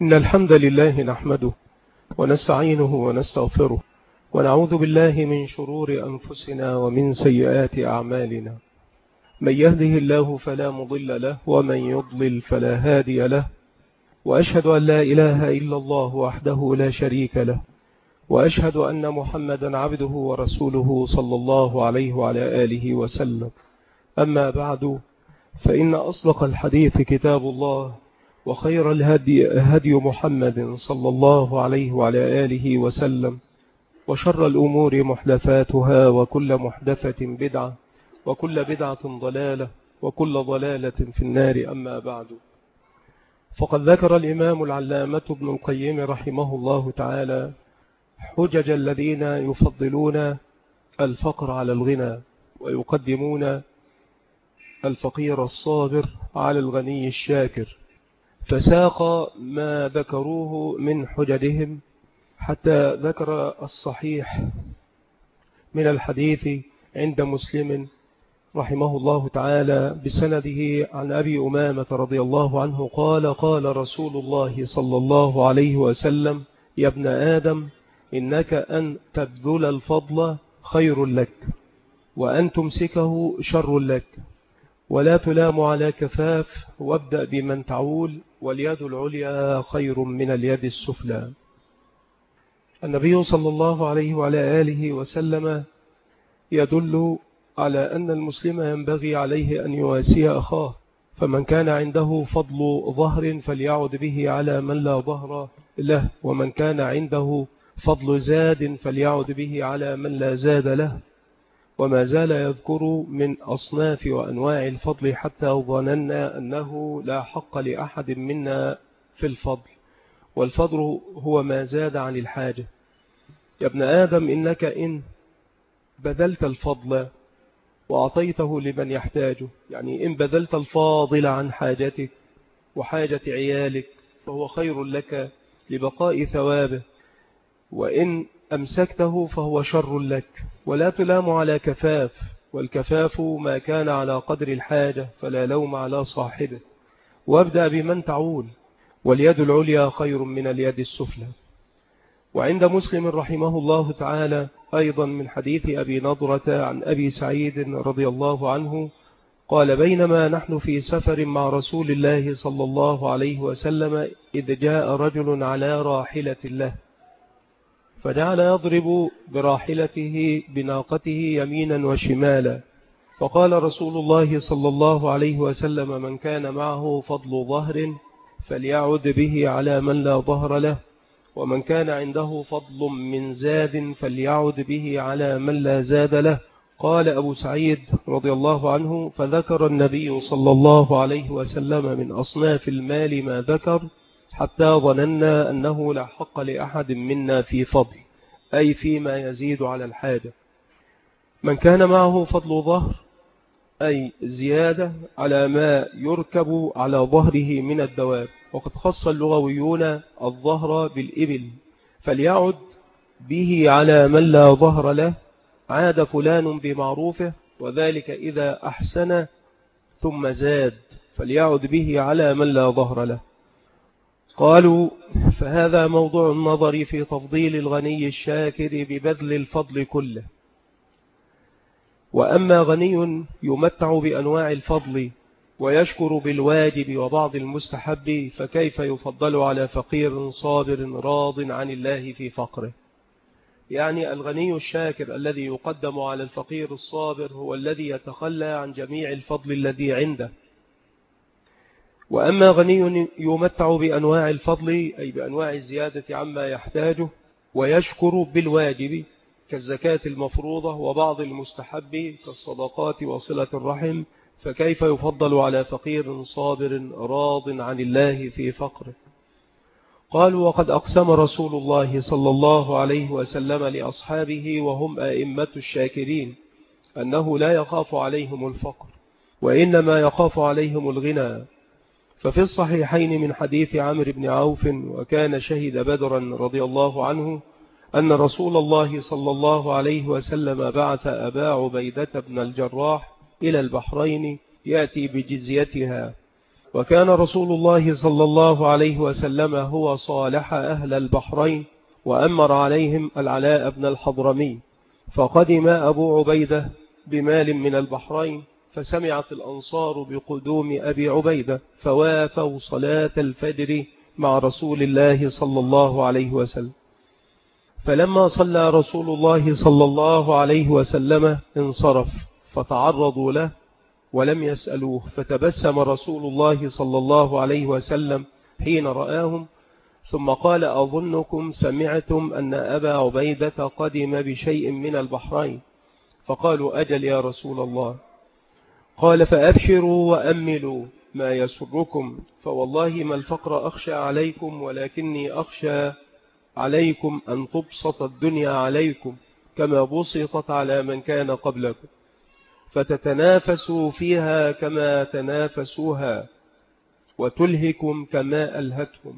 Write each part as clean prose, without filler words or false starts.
إن الحمد لله نحمده ونستعينه ونستغفره ونعوذ بالله من شرور أنفسنا ومن سيئات أعمالنا. من يهده الله فلا مضل له ومن يضلل فلا هادي له، وأشهد أن لا إله إلا الله وحده لا شريك له، وأشهد أن محمدا عبده ورسوله صلى الله عليه وعلى آله وسلم. أما بعد، فإن أصدق الحديث كتاب الله، وخير الهدي هدي محمد صلى الله عليه وعلى آله وسلم، وشر الأمور محدثاتها، وكل محدثة بدعة، وكل بدعة ضلالة، وكل ضلالة في النار. أما بعد، فقد ذكر الإمام العلامة ابن القيم رحمه الله تعالى حجج الذين يفضلون الفقر على الغنى، ويقدمون الفقير الصابر على الغني الشاكر، فساق ما ذكروه من حججهم حتى ذكر الصحيح من الحديث عند مسلم رحمه الله تعالى بسنده عن أبي أمامة رضي الله عنه قال: قال رسول الله صلى الله عليه وسلم: يا ابن آدم، إنك أن تبذل الفضل خير لك، وأن تمسكه شر لك، ولا تلام على كفاف، وابدأ بمن تعول، واليد العليا خير من اليد السفلى. النبي صلى الله عليه وعلى آله وسلم يدل على أن المسلم ينبغي عليه أن يواسي أخاه، فمن كان عنده فضل ظهر فليعد به على من لا ظهر له، ومن كان عنده فضل زاد فليعد به على من لا زاد له. وما زال يذكر من أصناف وأنواع الفضل حتى ظننا أنه لا حق لأحد منا في الفضل، والفضل هو ما زاد عن الحاجة. يا ابن آدم، إنك إن بذلت الفضل وأعطيته لمن يحتاجه، يعني إن بذلت الفاضل عن حاجتك وحاجة عيالك، فهو خير لك لبقاء ثوابه، وإن أمسكته فهو شر لك. ولا تلام على كفاف، والكفاف ما كان على قدر الحاجة فلا لوم على صاحبه. وابدأ بمن تعول، واليد العليا خير من اليد السفلى. وعند مسلم رحمه الله تعالى أيضا من حديث أبي نضرة عن أبي سعيد رضي الله عنه قال: بينما نحن في سفر مع رسول الله صلى الله عليه وسلم إذ جاء رجل على راحلة له، فجعل يضرب براحلته بناقته يمينا وشمالا، فقال رسول الله صلى الله عليه وسلم: من كان معه فضل ظهر فليعد به على من لا ظهر له، ومن كان عنده فضل من زاد فليعد به على من لا زاد له. قال أبو سعيد رضي الله عنه: فذكر النبي صلى الله عليه وسلم من أصناف المال ما ذكر، حتى ظننا أنه لا حق لأحد منا في فضل، أي فيما يزيد على الحاجة. من كان معه فضل ظهر، أي زيادة على ما يركب على ظهره من الدواب، وقد خص اللغويون الظهر بالإبل، فليعد به على من لا ظهر له. عاد فلان بمعروفه، وذلك إذا أحسن ثم زاد، فليعد به على من لا ظهر له. قالوا: فهذا موضوع النظر في تفضيل الغني الشاكر ببذل الفضل كله. وأما غني يمتع بأنواع الفضل ويشكر بالواجب وبعض المستحب، فكيف يفضل على فقير صابر راض عن الله في فقره؟ يعني الغني الشاكر الذي يقدم على الفقير الصابر هو الذي يتخلى عن جميع الفضل الذي عنده. وأما غني يمتع بأنواع الفضل، أي بأنواع الزيادة عما يحتاجه، ويشكر بالواجب كالزكاة المفروضة وبعض المستحب كالصدقات وصلة الرحم، فكيف يفضل على فقير صابر راض عن الله في فقره؟ قالوا: وقد أقسم رسول الله صلى الله عليه وسلم لأصحابه وهم أئمة الشاكرين أنه لا يخاف عليهم الفقر، وإنما يخاف عليهم الغنى. ففي الصحيحين من حديث عمرو بن عوف وكان شهد بدرا رضي الله عنه أن رسول الله صلى الله عليه وسلم بعث أبا عبيدة بن الجراح إلى البحرين يأتي بجزيتها، وكان رسول الله صلى الله عليه وسلم هو صالح أهل البحرين وأمر عليهم العلاء بن الحضرمي، فقدم أبو عبيدة بمال من البحرين، فسمعت الأنصار بقدوم أبي عبيدة فوافوا صلاة الفجر مع رسول الله صلى الله عليه وسلم. فلما صلى رسول الله صلى الله عليه وسلم انصرف، فتعرضوا له ولم يسألوه، فتبسم رسول الله صلى الله عليه وسلم حين رآهم، ثم قال: أظنكم سمعتم أن أبا عبيدة قدم بشيء من البحرين؟ فقالوا: أجل يا رسول الله. قال: فأبشروا وأملوا ما يسركم، فوالله ما الفقر أخشى عليكم، ولكني أخشى عليكم أن تبسط الدنيا عليكم كما بسطت على من كان قبلكم، فتتنافسوا فيها كما تنافسوها، وتلهكم كما ألهتهم،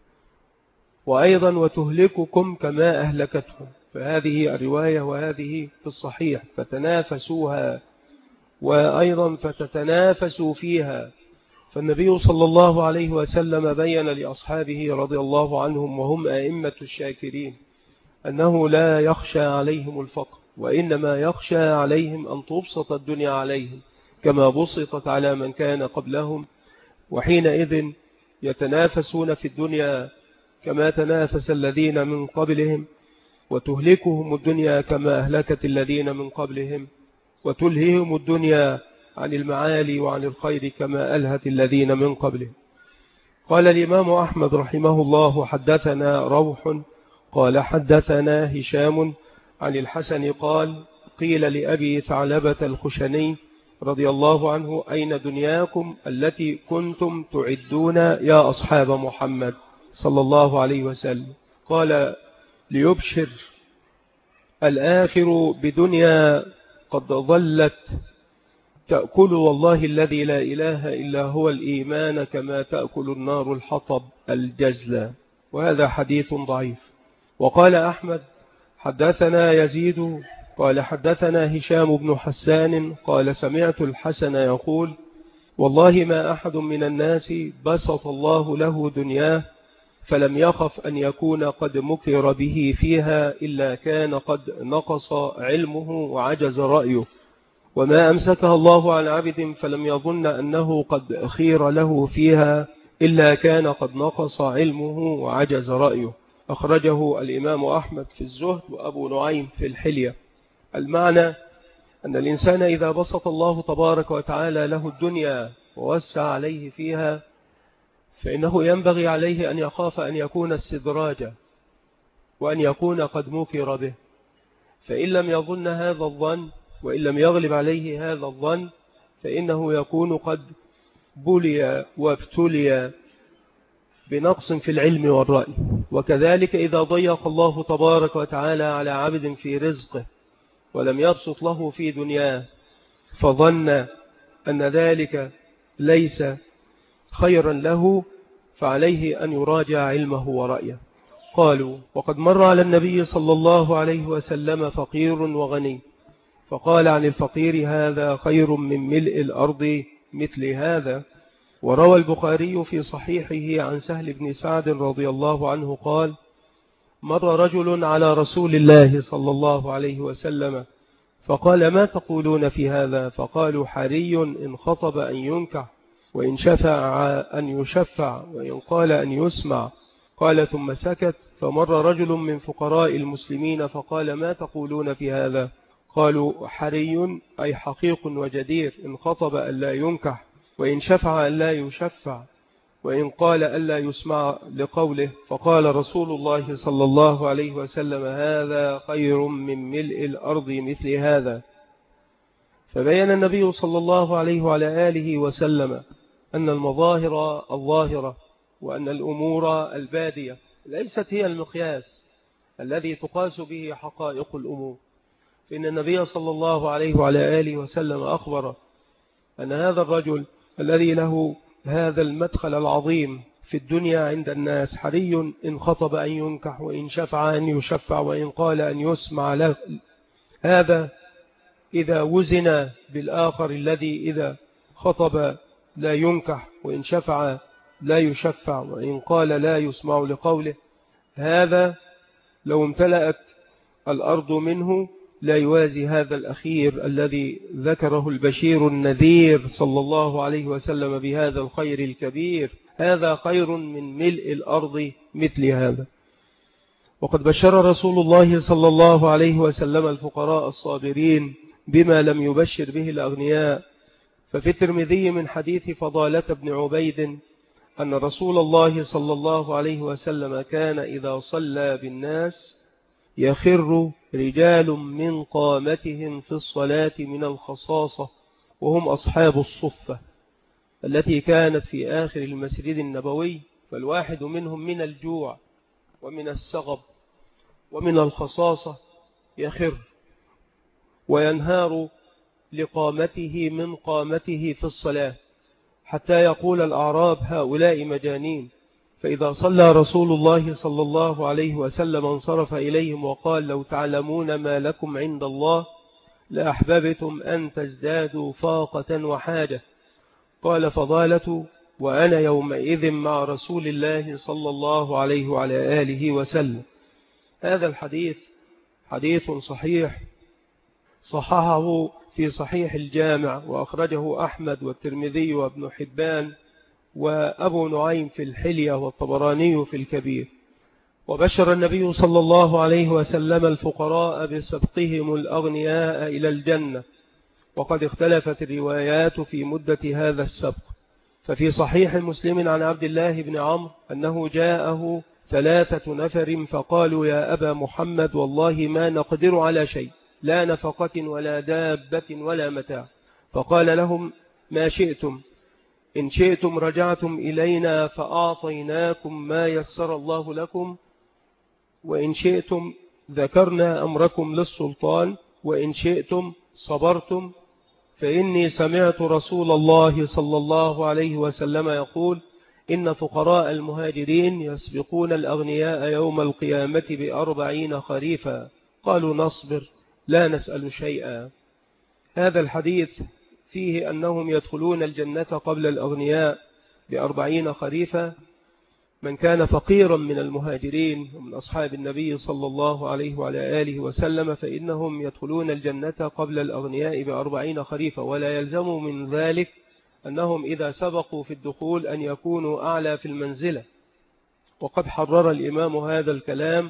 وأيضا وتهلككم كما أهلكتهم. فهذه الرواية وهذه في الصحيح، فتنافسوها وأيضا فتتنافسوا فيها. فالنبي صلى الله عليه وسلم بين لأصحابه رضي الله عنهم وهم أئمة الشاكرين أنه لا يخشى عليهم الفقر، وإنما يخشى عليهم أن تبسط الدنيا عليهم كما بسطت على من كان قبلهم، وحينئذ يتنافسون في الدنيا كما تنافس الذين من قبلهم، وتهلكهم الدنيا كما أهلكت الذين من قبلهم، وتلههم الدنيا عن المعالي وعن الخير كما ألهت الذين من قبلهم. قال الإمام أحمد رحمه الله: حدثنا روح قال حدثنا هشام عن الحسن قال: قيل لأبي ثعلبة الخشني رضي الله عنه: أين دنياكم التي كنتم تعدون يا أصحاب محمد صلى الله عليه وسلم؟ قال: ليبشر الآخر بدنيا قد ظلت تأكل والله الذي لا إله إلا هو الإيمان كما تأكل النار الحطب الجزلة. وهذا حديث ضعيف. وقال أحمد: حدثنا يزيد قال حدثنا هشام بن حسان قال: سمعت الحسن يقول: والله ما أحد من الناس بسط الله له دنياه فلم يخف أن يكون قد مكر به فيها إلا كان قد نقص علمه وعجز رأيه، وما أمسكها الله عن عبد فلم يظن أنه قد خير له فيها إلا كان قد نقص علمه وعجز رأيه. أخرجه الإمام أحمد في الزهد وأبو نعيم في الحلية. المعنى أن الإنسان إذا بسط الله تبارك وتعالى له الدنيا ووسع عليه فيها فإنه ينبغي عليه أن يخاف أن يكون استدراجا وأن يكون قد مكر به، فإن لم يظن هذا الظن وإن لم يغلب عليه هذا الظن فإنه يكون قد بلي وابتلي بنقص في العلم والرأي. وكذلك إذا ضيق الله تبارك وتعالى على عبد في رزقه ولم يبسط له في دنياه فظن أن ذلك ليس خيرا له فعليه أن يراجع علمه ورأيه. قالوا: وقد مر على النبي صلى الله عليه وسلم فقير وغني، فقال عن الفقير: هذا خير من ملء الأرض مثل هذا. وروى البخاري في صحيحه عن سهل بن سعد رضي الله عنه قال: مر رجل على رسول الله صلى الله عليه وسلم فقال: ما تقولون في هذا؟ فقالوا: حري إن خطب أن ينكح، وإن شفع أن يشفع، وإن قال أن يسمع. قال ثم سكت. فمر رجل من فقراء المسلمين فقال: ما تقولون في هذا؟ قالوا: حري أي حقيق وجدير إن خطب ألا ينكح، وإن شفع ألا يشفع، وإن قال ألا يسمع لقوله. فقال رسول الله صلى الله عليه وسلم: هذا خير من ملء الأرض مثل هذا. فبين النبي صلى الله عليه وعلى آله وسلم أن المظاهر الظاهرة وأن الأمور البادية ليست هي المقياس الذي تقاس به حقائق الأمور، فإن النبي صلى الله عليه وعلى آله وسلم أخبر أن هذا الرجل الذي له هذا المدخل العظيم في الدنيا عند الناس حري إن خطب أن ينكح، وإن شفع أن يشفع، وإن قال أن يسمع له. هذا إذا وزن بالآخر الذي إذا خطب لا ينكح، وإن شفع لا يشفع، وإن قال لا يسمع لقوله. هذا لو امتلأت الأرض منه لا يوازي هذا الأخير الذي ذكره البشير النذير صلى الله عليه وسلم بهذا الخير الكبير. هذا خير من ملء الأرض مثل هذا. وقد بشر رسول الله صلى الله عليه وسلم الفقراء الصابرين بما لم يبشر به الأغنياء. ففي الترمذي من حديث فضالة بن عبيد أن رسول الله صلى الله عليه وسلم كان إذا صلى بالناس يخر رجال من قامتهم في الصلاة من الخصاصة، وهم أصحاب الصفة التي كانت في آخر المسجد النبوي، فالواحد منهم من الجوع ومن السغب ومن الخصاصة يخر وينهار لقامته من قامته في الصلاة، حتى يقول الأعراب هؤلاء مجانين. فإذا صلى رسول الله صلى الله عليه وسلم انصرف إليهم وقال: لو تعلمون ما لكم عند الله لأحببتم أن تزدادوا فاقة وحاجة. قال فضالة: وأنا يومئذ مع رسول الله صلى الله عليه وعلى آله وسلم. هذا الحديث حديث صحيح صححه في صحيح الجامع، وأخرجه أحمد والترمذي وابن حبان وأبو نعيم في الحلية والطبراني في الكبير. وبشر النبي صلى الله عليه وسلم الفقراء بسبقهم الأغنياء إلى الجنة، وقد اختلفت الروايات في مدة هذا السبق. ففي صحيح مسلم عن عبد الله بن عمرو أنه جاءه 3 نفر فقالوا: يا أبا محمد، والله ما نقدر على شيء، لا نفقة ولا دابة ولا متاع. فقال لهم: ما شئتم، إن شئتم رجعتم إلينا فأعطيناكم ما يسر الله لكم، وإن شئتم ذكرنا أمركم للسلطان، وإن شئتم صبرتم، فإني سمعت رسول الله صلى الله عليه وسلم يقول: إن فقراء المهاجرين يسبقون الأغنياء يوم القيامة ب40 خريفا. قالوا: نصبر لا نسأل شيئا. هذا الحديث فيه أنهم يدخلون الجنة قبل الأغنياء ب40 خريفا. من كان فقيرا من المهاجرين ومن أصحاب النبي صلى الله عليه وعلى آله وسلم فإنهم يدخلون الجنة قبل الأغنياء ب40 خريفا، ولا يلزم من ذلك أنهم إذا سبقوا في الدخول أن يكونوا أعلى في المنزلة. وقد حرر الإمام هذا الكلام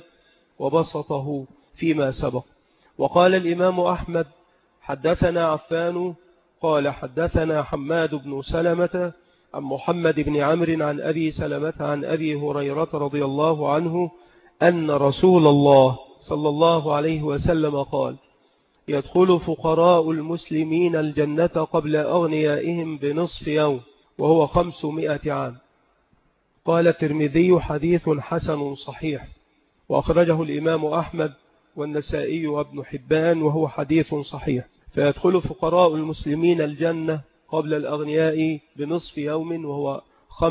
وبسطه فيما سبق. وقال الإمام أحمد: حدثنا عفان قال حدثنا حماد بن سلمة عن محمد بن عمرو عن أبي سلمة عن أبي هريرة رضي الله عنه أن رسول الله صلى الله عليه وسلم قال: يدخل فقراء المسلمين الجنة قبل أغنيائهم بنصف يوم، وهو 500 عام. قال الترمذي: حديث حسن صحيح. وأخرجه الإمام أحمد والنسائي وابن حبان وهو حديث صحيح. فيدخل فقراء المسلمين الجنة قبل الأغنياء بنصف يوم، وهو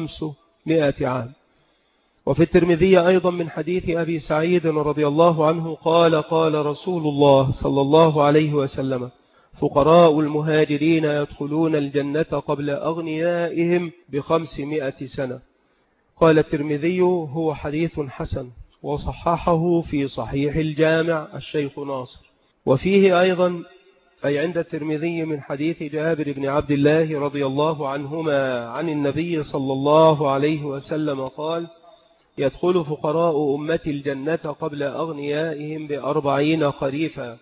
500 عام. وفي الترمذي أيضا من حديث أبي سعيد رضي الله عنه قال: قال رسول الله صلى الله عليه وسلم: فقراء المهاجرين يدخلون الجنة قبل أغنيائهم ب500 سنة. قال الترمذي: هو حديث حسن، وصححه في صحيح الجامع الشيخ ناصر. وفيه أيضا أي عند الترمذي من حديث جابر بن عبد الله رضي الله عنهما عن النبي صلى الله عليه وسلم قال: يدخل فقراء أمة الجنة قبل أغنيائهم ب40 خريفا.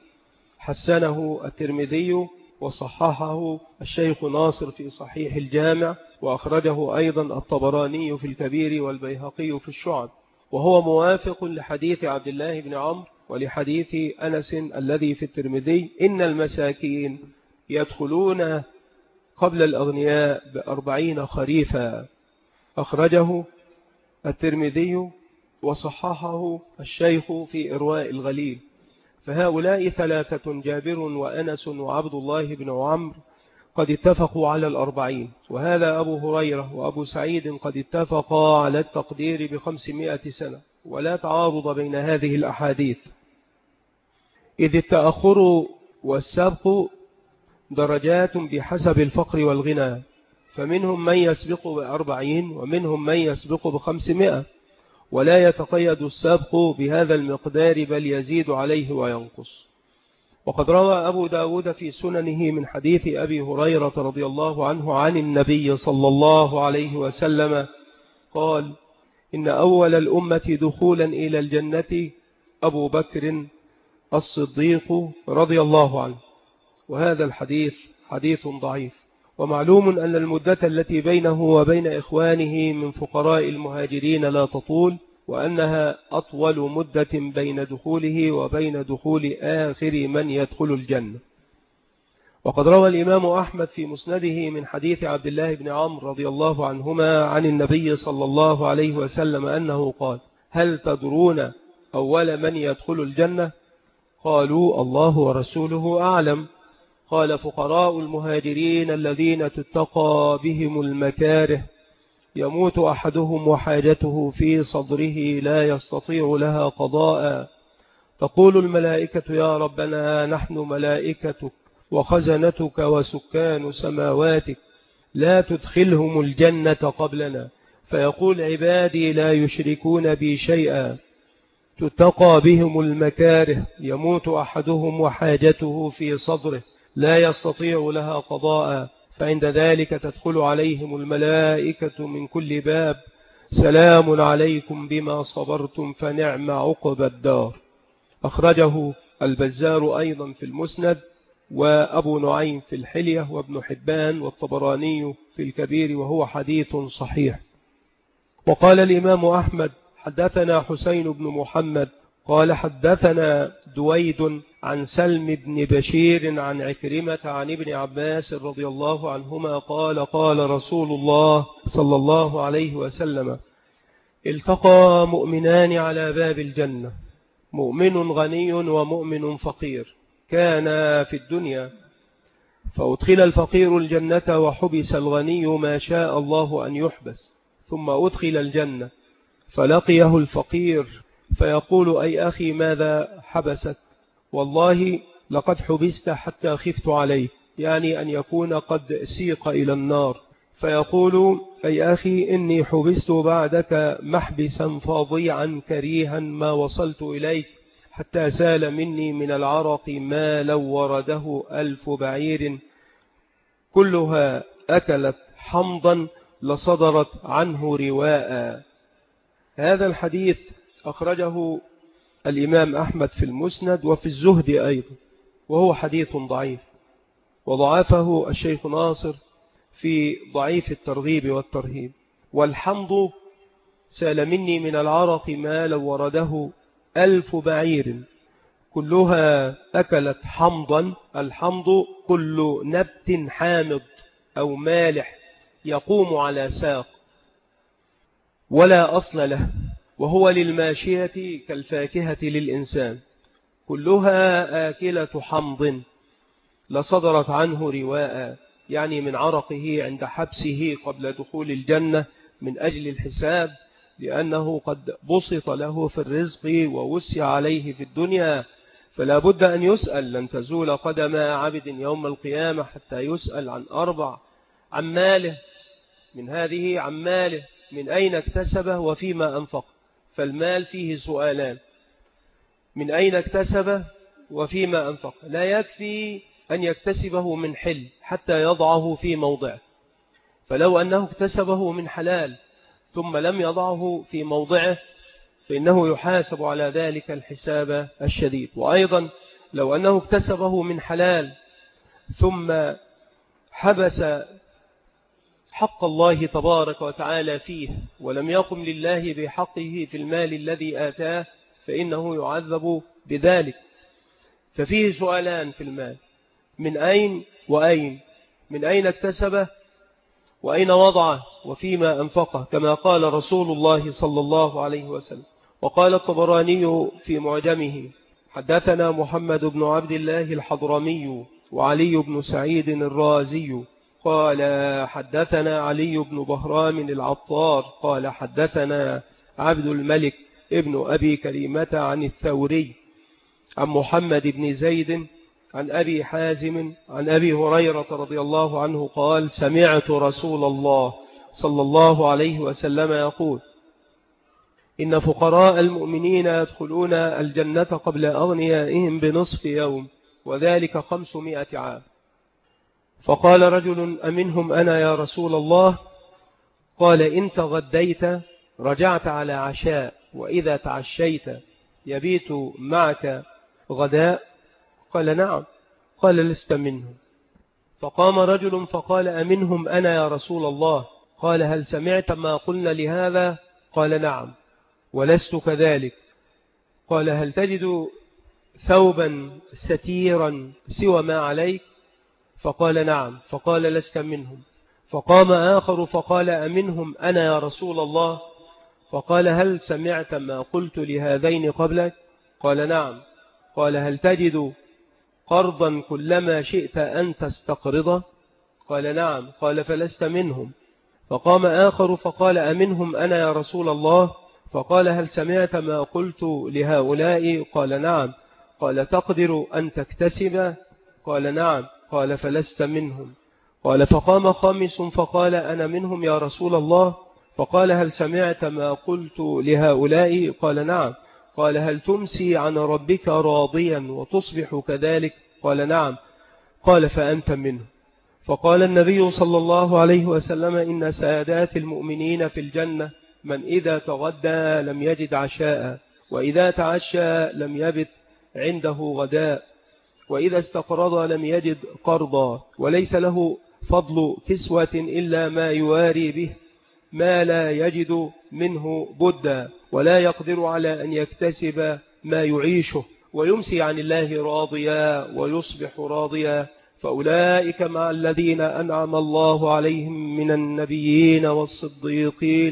حسنه الترمذي وصححه الشيخ ناصر في صحيح الجامع، وأخرجه أيضا الطبراني في الكبير والبيهقي في الشعب. وهو موافق لحديث عبد الله بن عمرو ولحديث أنس الذي في الترمذي: إن المساكين يدخلون قبل الأغنياء ب40 خريفا. أخرجه الترمذي وصححه الشيخ في إرواء الغليل. فهؤلاء 3: جابر وأنس وعبد الله بن عمرو قد اتفقوا على 40، وهذا أبو هريرة وأبو سعيد قد اتفقا على التقدير ب500 سنة، ولا تعارض بين هذه الأحاديث، إذ التأخر والسبق درجات بحسب الفقر والغنى. فمنهم من يسبق ب40 ومنهم من يسبق ب500، ولا يتقيد السابق بهذا المقدار بل يزيد عليه وينقص. وقد روى أبو داود في سننه من حديث أبي هريرة رضي الله عنه عن النبي صلى الله عليه وسلم قال: إن أول الأمة دخولا إلى الجنة أبو بكر الصديق رضي الله عنه. وهذا الحديث حديث ضعيف. ومعلوم أن المدة التي بينه وبين إخوانه من فقراء المهاجرين لا تطول، وأنها أطول مدة بين دخوله وبين دخول آخر من يدخل الجنة. وقد روى الإمام أحمد في مسنده من حديث عبد الله بن عمرو رضي الله عنهما عن النبي صلى الله عليه وسلم أنه قال: هل تدرون أول من يدخل الجنة؟ قالوا: الله ورسوله أعلم. قال: فقراء المهاجرين الذين تتقى بهم المكاره، يموت أحدهم وحاجته في صدره لا يستطيع لها قضاء، تقول الملائكة: يا ربنا نحن ملائكتك وخزنتك وسكان سماواتك، لا تدخلهم الجنة قبلنا. فيقول: عبادي لا يشركون بي شيئا، تتقى بهم المكاره، يموت أحدهم وحاجته في صدره لا يستطيع لها قضاء، فعند ذلك تدخل عليهم الملائكة من كل باب: سلام عليكم بما صبرتم فنعم عقبى الدار. أخرجه البزار أيضا في المسند، وأبو نعيم في الحلية، وابن حبان والطبراني في الكبير، وهو حديث صحيح. وقال الإمام أحمد: حدثنا حسين بن محمد قال حدثنا دويد عن سلم بن بشير عن عكرمة عن ابن عباس رضي الله عنهما قال: قال رسول الله صلى الله عليه وسلم: التقى مؤمنان على باب الجنة، مؤمن غني ومؤمن فقير، كان في الدنيا، فأدخل الفقير الجنة وحبس الغني ما شاء الله أن يحبس، ثم أدخل الجنة فلقيه الفقير فيقول: أي أخي ماذا حبسك؟ والله لقد حبست حتى خفت عليه، يعني أن يكون قد سيق إلى النار. فيقول: أي أخي إني حبست بعدك محبسا فظيعا كريها ما وصلت إليك، حتى سال مني من العرق ما لو ورده 1000 بعير كلها أكلت حمضا لصدرت عنه رواء. هذا الحديث أخرجه الإمام أحمد في المسند وفي الزهد أيضا، وهو حديث ضعيف، وضعفه الشيخ ناصر في ضعيف الترغيب والترهيب. والحمض سال مني من العرق ما لو ورده 1000 بعير كلها أكلت حمضا. الحمض كل نبت حامض أو مالح يقوم على ساق ولا أصل له، وهو للماشية كالفاكهة للإنسان، كلها آكلة حمض لصدرت عنه رواء، يعني من عرقه عند حبسه قبل دخول الجنة من أجل الحساب، لأنه قد بسط له في الرزق ووسع عليه في الدنيا، فلا بد أن يسأل. لن تزول قدم عبد يوم القيامة حتى يسأل عن 4: عن ماله، من هذه عن ماله من أين اكتسبه وفيما أنفق. فالمال فيه سؤالان: من أين اكتسبه وفيما أنفق. لا يكفي أن يكتسبه من حل حتى يضعه في موضعه، فلو أنه اكتسبه من حلال ثم لم يضعه في موضعه فإنه يحاسب على ذلك الحساب الشديد. وأيضا لو أنه اكتسبه من حلال ثم حبس حق الله تبارك وتعالى فيه ولم يقم لله بحقه في المال الذي آتاه فإنه يعذب بذلك. ففيه سؤالان في المال: من أين وأين، من أين اكتسبه وأين وضعه وفيما أنفقه، كما قال رسول الله صلى الله عليه وسلم. وقال الطبراني في معجمه: حدثنا محمد بن عبد الله الحضرمي وعلي بن سعيد الرازي قال حدثنا علي بن بهرام العطار قال حدثنا عبد الملك ابن أبي كريمة عن الثوري عن محمد بن زيد عن أبي حازم عن أبي هريرة رضي الله عنه قال: سمعت رسول الله صلى الله عليه وسلم يقول: إن فقراء المؤمنين يدخلون الجنة قبل أغنيائهم بنصف يوم، وذلك 500 عام. فقال رجل: أمنهم أنا يا رسول الله؟ قال: إن تغديت رجعت على عشاء، وإذا تعشيت يبيت معك غداء؟ قال: نعم. قال: لست منهم. فقام رجل فقال: أمنهم أنا يا رسول الله؟ قال: هل سمعت ما قلنا لهذا؟ قال: نعم ولست كذلك. قال: هل تجد ثوبا ستيرا سوى ما عليك؟ فقال: نعم. فقال: لست منهم. فقام آخر فقال: أمنهم أنا يا رسول الله؟ فقال: هل سمعت ما قلت لهذين قبلك؟ قال: نعم. قال: هل تجد قرضا كلما شئت أن تستقرضه؟ قال: نعم. قال: فلست منهم. فقام آخر فقال: أمنهم أنا يا رسول الله؟ فقال: هل سمعت ما قلت لهؤلاء؟ قال: نعم. قال: تقدر أن تكتسب؟ قال: نعم. قال: فلست منهم. قال: فقام خامس فقال: أنا منهم يا رسول الله؟ فقال: هل سمعت ما قلت لهؤلاء؟ قال: نعم. قال: هل تمسي عن ربك راضيا وتصبح كذلك؟ قال: نعم. قال: فأنت منه. فقال النبي صلى الله عليه وسلم: إن سادات المؤمنين في الجنة من إذا تغدى لم يجد عشاء، وإذا تعشى لم يبت عنده غداء، وإذا استقرض لم يجد قرضا، وليس له فضل كسوة إلا ما يواري به ما لا يجد منه بدا، ولا يقدر على أن يكتسب ما يعيشه، ويمسي عن الله راضيا ويصبح راضيا، فأولئك مع الذين أنعم الله عليهم من النبيين والصديقين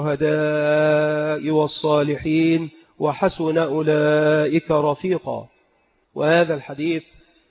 والشهداء والصالحين، وحسن أولئك رفيقا. وهذا الحديث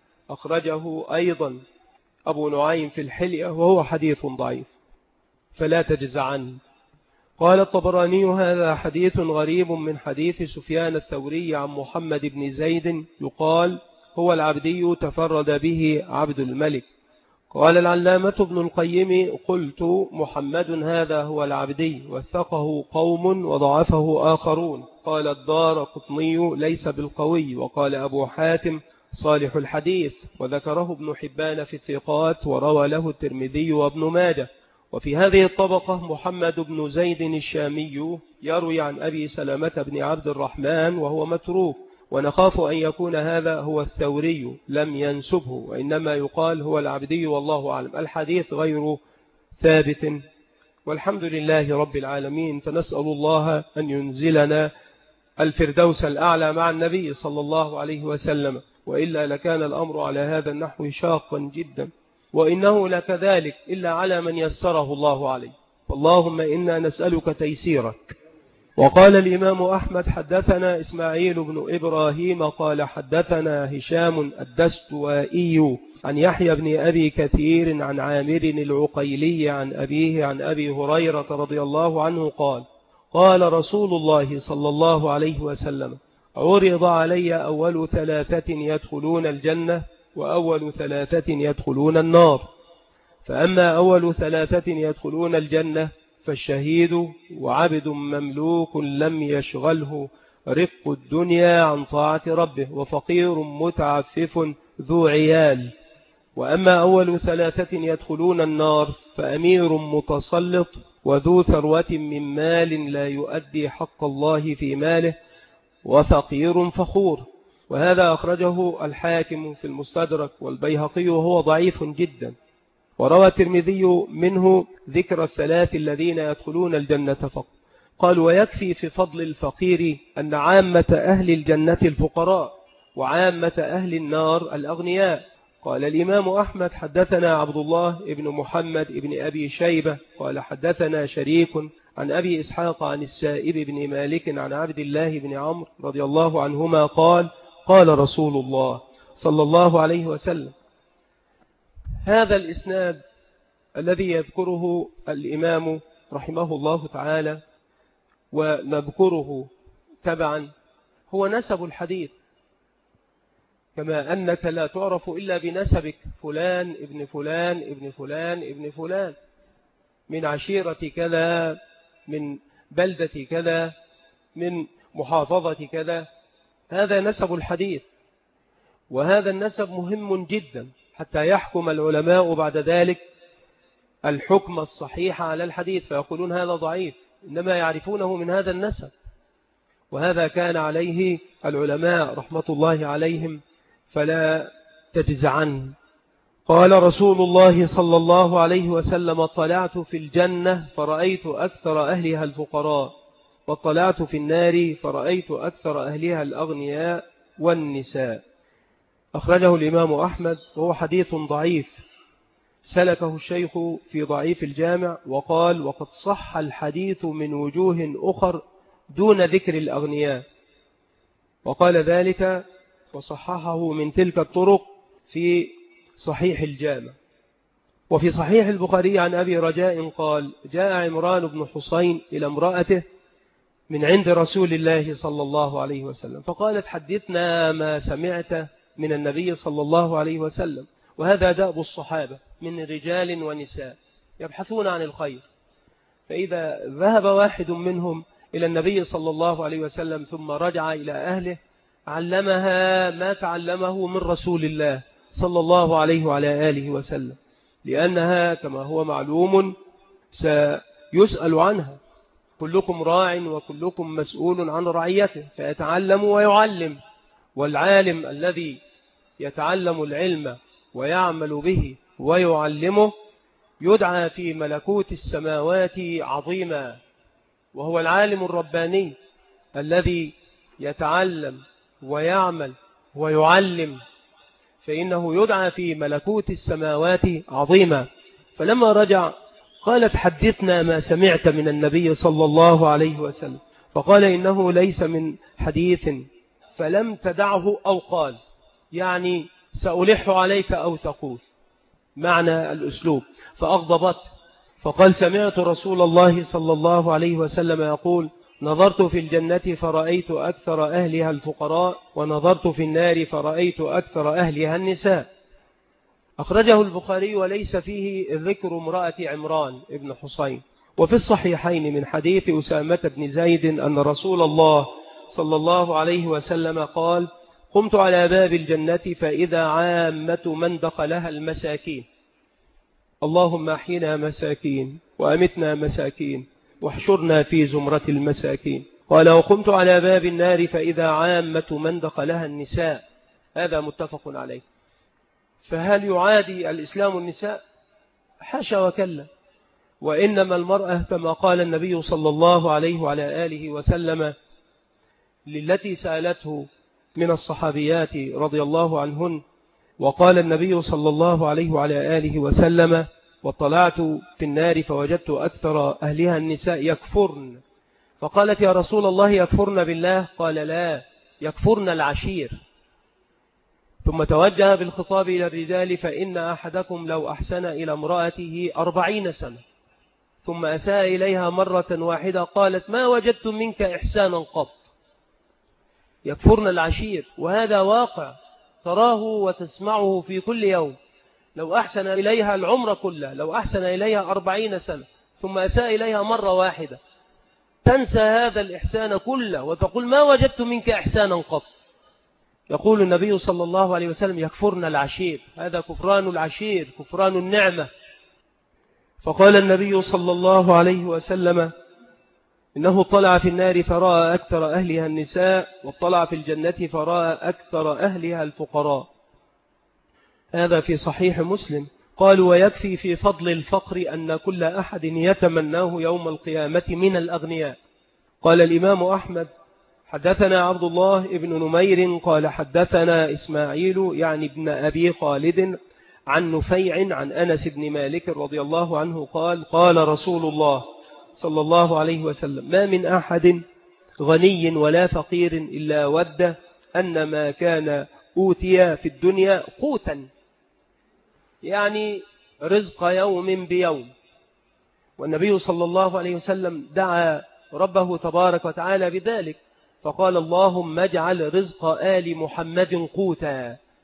أخرجه أيضا أبو نعيم في الحلية، وهو حديث ضعيف فلا تجزع عنه. قال الطبراني: هذا حديث غريب من حديث سفيان الثوري عن محمد بن زيد، يقال هو العبدي تفرد به عبد الملك. قال العلامة ابن القيم: قلت محمد هذا هو العبدي، وثقه قوم وضعفه آخرون. قال الدارقطني: ليس بالقوي. وقال أبو حاتم: صالح الحديث. وذكره ابن حبان في الثقات، وروى له الترمذي وابن ماجه. وفي هذه الطبقة محمد بن زيد الشامي يروي عن أبي سلمة بن عبد الرحمن وهو متروك، ونخاف أن يكون هذا هو الثوري لم ينسبه، وإنما يقال هو العبدي، والله أعلم. الحديث غير ثابت، والحمد لله رب العالمين. فنسأل الله أن ينزلنا الفردوس الأعلى مع النبي صلى الله عليه وسلم، وإلا لكان الأمر على هذا النحو شاقا جدا، وإنه لكذلك إلا على من يسره الله عليه. فاللهم إنا نسألك تيسيرك. وقال الإمام أحمد: حدثنا إسماعيل بن إبراهيم قال حدثنا هشام الدستوائي عن يحيى بن أبي كثير عن عامر العقيلي عن أبيه عن أبي هريرة رضي الله عنه قال: قال رسول الله صلى الله عليه وسلم: عرض علي أول 3 يدخلون الجنة وأول 3 يدخلون النار، فأما أول 3 يدخلون الجنة فالشهيد وعبد مملوك لم يشغله رق الدنيا عن طاعة ربه، وفقير متعفف ذو عيال. وأما أول 3 يدخلون النار فأمير متسلط وذو ثروة من مال لا يؤدي حق الله في ماله، وفقير فخور. وهذا أخرجه الحاكم في المستدرك والبيهقي وهو ضعيف جدا. وروى الترمذي منه ذكر 3 الذين يدخلون الجنة فقط. قال: ويكفي في فضل الفقير أن عامة أهل الجنة الفقراء، وعامة أهل النار الأغنياء. قال الإمام أحمد: حدثنا عبد الله بن محمد بن أبي شيبة قال حدثنا شريك عن أبي إسحاق عن السائب بن مالك عن عبد الله بن عمرو رضي الله عنهما قال: قال رسول الله صلى الله عليه وسلم. هذا الإسناد الذي يذكره الإمام رحمه الله تعالى ونذكره تبعا هو نسب الحديث، كما أنك لا تعرف إلا بنسبك، فلان ابن فلان ابن فلان ابن فلان، من عشيرة كذا، من بلدة كذا، من محافظة كذا. هذا نسب الحديث، وهذا النسب مهم جدا حتى يحكم العلماء بعد ذلك الحكم الصحيح على الحديث، فيقولون هذا ضعيف، إنما يعرفونه من هذا النسب. وهذا كان عليه العلماء رحمة الله عليهم، فلا تجزعن. قال رسول الله صلى الله عليه وسلم: طلعت في الجنة فرأيت أكثر أهلها الفقراء، وطلعت في النار فرأيت أكثر أهلها الأغنياء والنساء. أخرجه الإمام أحمد، وهو حديث ضعيف سلكه الشيخ في ضعيف الجامع، وقال: وقد صح الحديث من وجوه أخر دون ذكر الأغنياء، وقال ذلك وصححه من تلك الطرق في صحيح الجامع. وفي صحيح البخاري عن أبي رجاء قال: جاء عمران بن حسين إلى امرأته من عند رسول الله صلى الله عليه وسلم، فقالت: حدثنا ما سمعت من النبي صلى الله عليه وسلم. وهذا دأب الصحابة من رجال ونساء يبحثون عن الخير، فإذا ذهب واحد منهم إلى النبي صلى الله عليه وسلم ثم رجع إلى أهله علمها ما تعلمه من رسول الله صلى الله عليه وعلى آله وسلم، لأنها كما هو معلوم سيسأل عنها. كلكم راع وكلكم مسؤول عن رعيته، فيتعلم ويعلم. والعالم الذي يتعلم العلم ويعمل به ويعلمه يدعى في ملكوت السماوات عظيما، وهو العالم الرباني الذي يتعلم ويعمل ويعلم، فإنه يدعى في ملكوت السماوات عظيما. فلما رجع قالت: حدثنا ما سمعت من النبي صلى الله عليه وسلم. فقال: إنه ليس من حديث، فلم تدعه أو قال، يعني سألح عليك أو تقول، معنى الأسلوب. فأغضبت، فقال: سمعت رسول الله صلى الله عليه وسلم يقول: نظرت في الجنة فرأيت أكثر أهلها الفقراء، ونظرت في النار فرأيت أكثر أهلها النساء. أخرجه البخاري، وليس فيه ذكر امرأة عمران ابن حسين. وفي الصحيحين من حديث أسامة بن زيد أن رسول الله صلى الله عليه وسلم قال: قمت على باب الجنة فإذا عامة من دخلها المساكين، اللهم احينا مساكين وأمتنا مساكين واحشرنا في زمرة المساكين. قال: وقمت على باب النار فإذا عامة من دخلها النساء. هذا متفق عليه. فهل يعادي الإسلام النساء؟ حاشا وكلا، وإنما المرأة كما قال النبي صلى الله عليه وعلى آله وسلم للتي سألته من الصحابيات رضي الله عنهن، وقال النبي صلى الله عليه وعلى آله وسلم: واطلعت في النار فوجدت أكثر أهلها النساء يكفرن. فقالت: يا رسول الله يكفرن بالله؟ قال: لا، يكفرن العشير. ثم توجه بالخطاب إلى الرجال: فإن أحدكم لو أحسن إلى امرأته 40 سنة ثم أساء إليها مرة واحدة قالت: ما وجدت منك إحسانا قط. يكفرن العشير، وهذا واقع تراه وتسمعه في كل يوم. لو أحسن إليها العمر كله، لو أحسن إليها 40 سنة ثم أساء إليها مرة واحدة، تنسى هذا الإحسان كله وتقول: ما وجدت منك إحسانا قط. يقول النبي صلى الله عليه وسلم: يكفرن العشير. هذا كفران العشير، كفران النعمة. فقال النبي صلى الله عليه وسلم: إنه طلع في النار فرأى أكثر أهلها النساء، واطلع في الجنة فرأى أكثر أهلها الفقراء. هذا في صحيح مسلم. قالوا: ويكفي في فضل الفقر أن كل أحد يتمناه يوم القيامة من الأغنياء. قال الإمام أحمد: حدثنا عبد الله بن نمير قال حدثنا إسماعيل يعني ابن أبي خالد عن نفيع عن أنس بن مالك رضي الله عنه قال: قال رسول الله صلى الله عليه وسلم: ما من أحد غني ولا فقير إلا ود أن ما كان أوتي في الدنيا قوتا، يعني رزق يوم بيوم. والنبي صلى الله عليه وسلم دعا ربه تبارك وتعالى بذلك، فقال: اللهم اجعل رزق آل محمد قوتا.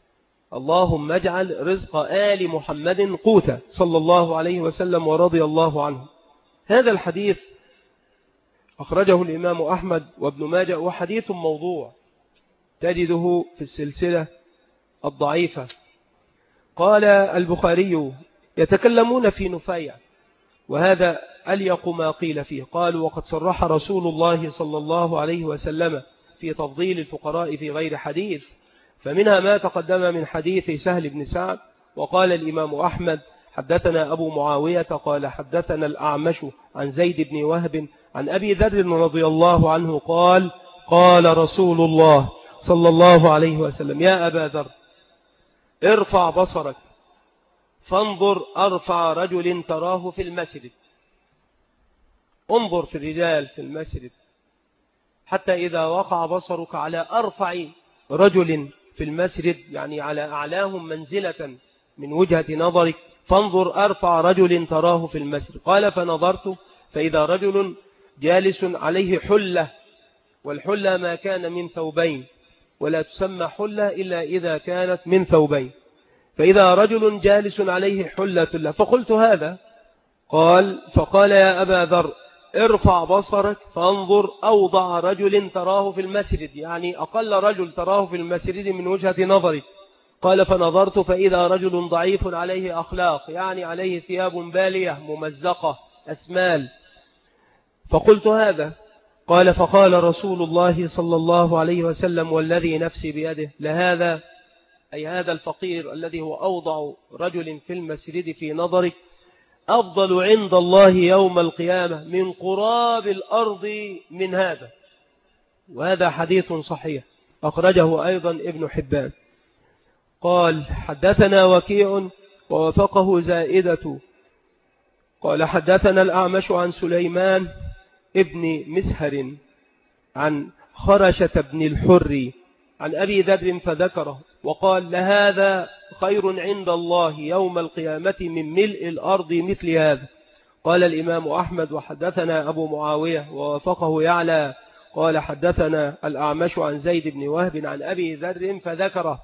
اللهم اجعل رزق آل محمد قوتا صلى الله عليه وسلم ورضي الله عنه. هذا الحديث أخرجه الإمام أحمد وابن ماجه، وحديث موضوع تجده في السلسلة الضعيفة. قال البخاري: يتكلمون في نفيع، وهذا أليق ما قيل فيه. قالوا: وقد صرح رسول الله صلى الله عليه وسلم في تفضيل الفقراء في غير حديث، فمنها ما تقدم من حديث سهل بن سعد. وقال الإمام أحمد: حدثنا أبو معاوية قال حدثنا الأعمش عن زيد بن وهب عن أبي ذر رضي الله عنه قال: قال رسول الله صلى الله عليه وسلم: يا أبا ذر، ارفع بصرك فانظر أرفع رجل تراه في المسجد. انظر في الرجال في المسجد حتى إذا وقع بصرك على أرفع رجل في المسجد، يعني على أعلاهم منزلة من وجهة نظرك، فانظر أرفع رجل تراه في المسجد. قال: فنظرت فإذا رجل جالس عليه حلة، والحلة ما كان من ثوبين، ولا تسمى حلة إلا إذا كانت من ثوبين. فإذا رجل جالس عليه حلة، فقلت: هذا؟ فقال: يا أبا ذر، ارفع بصرك فانظر أوضع رجل تراه في المسجد، يعني أقل رجل تراه في المسجد من وجهة نظرك. قال: فنظرت فإذا رجل ضعيف عليه أخلاق، يعني عليه ثياب بالية ممزقة أسمال. فقلت: هذا؟ قال: فقال رسول الله صلى الله عليه وسلم: والذي نفسي بيده، لهذا، أي هذا الفقير الذي هو أوضع رجل في المسجد في نظرك، أفضل عند الله يوم القيامة من قراب الأرض من هذا. وهذا حديث صحيح أخرجه أيضا ابن حبان. قال: حدثنا وكيع ووثقه زائدة قال: حدثنا الأعمش عن سليمان ابن مسهر عن خرشة بن الحر عن أبي ذر فذكره، وقال: لهذا خير عند الله يوم القيامة من ملء الأرض مثل هذا. قال الإمام أحمد: وحدثنا أبو معاوية ووافقه يعلى قال: حدثنا الأعمش عن زيد بن وهب عن أبي ذر فذكره،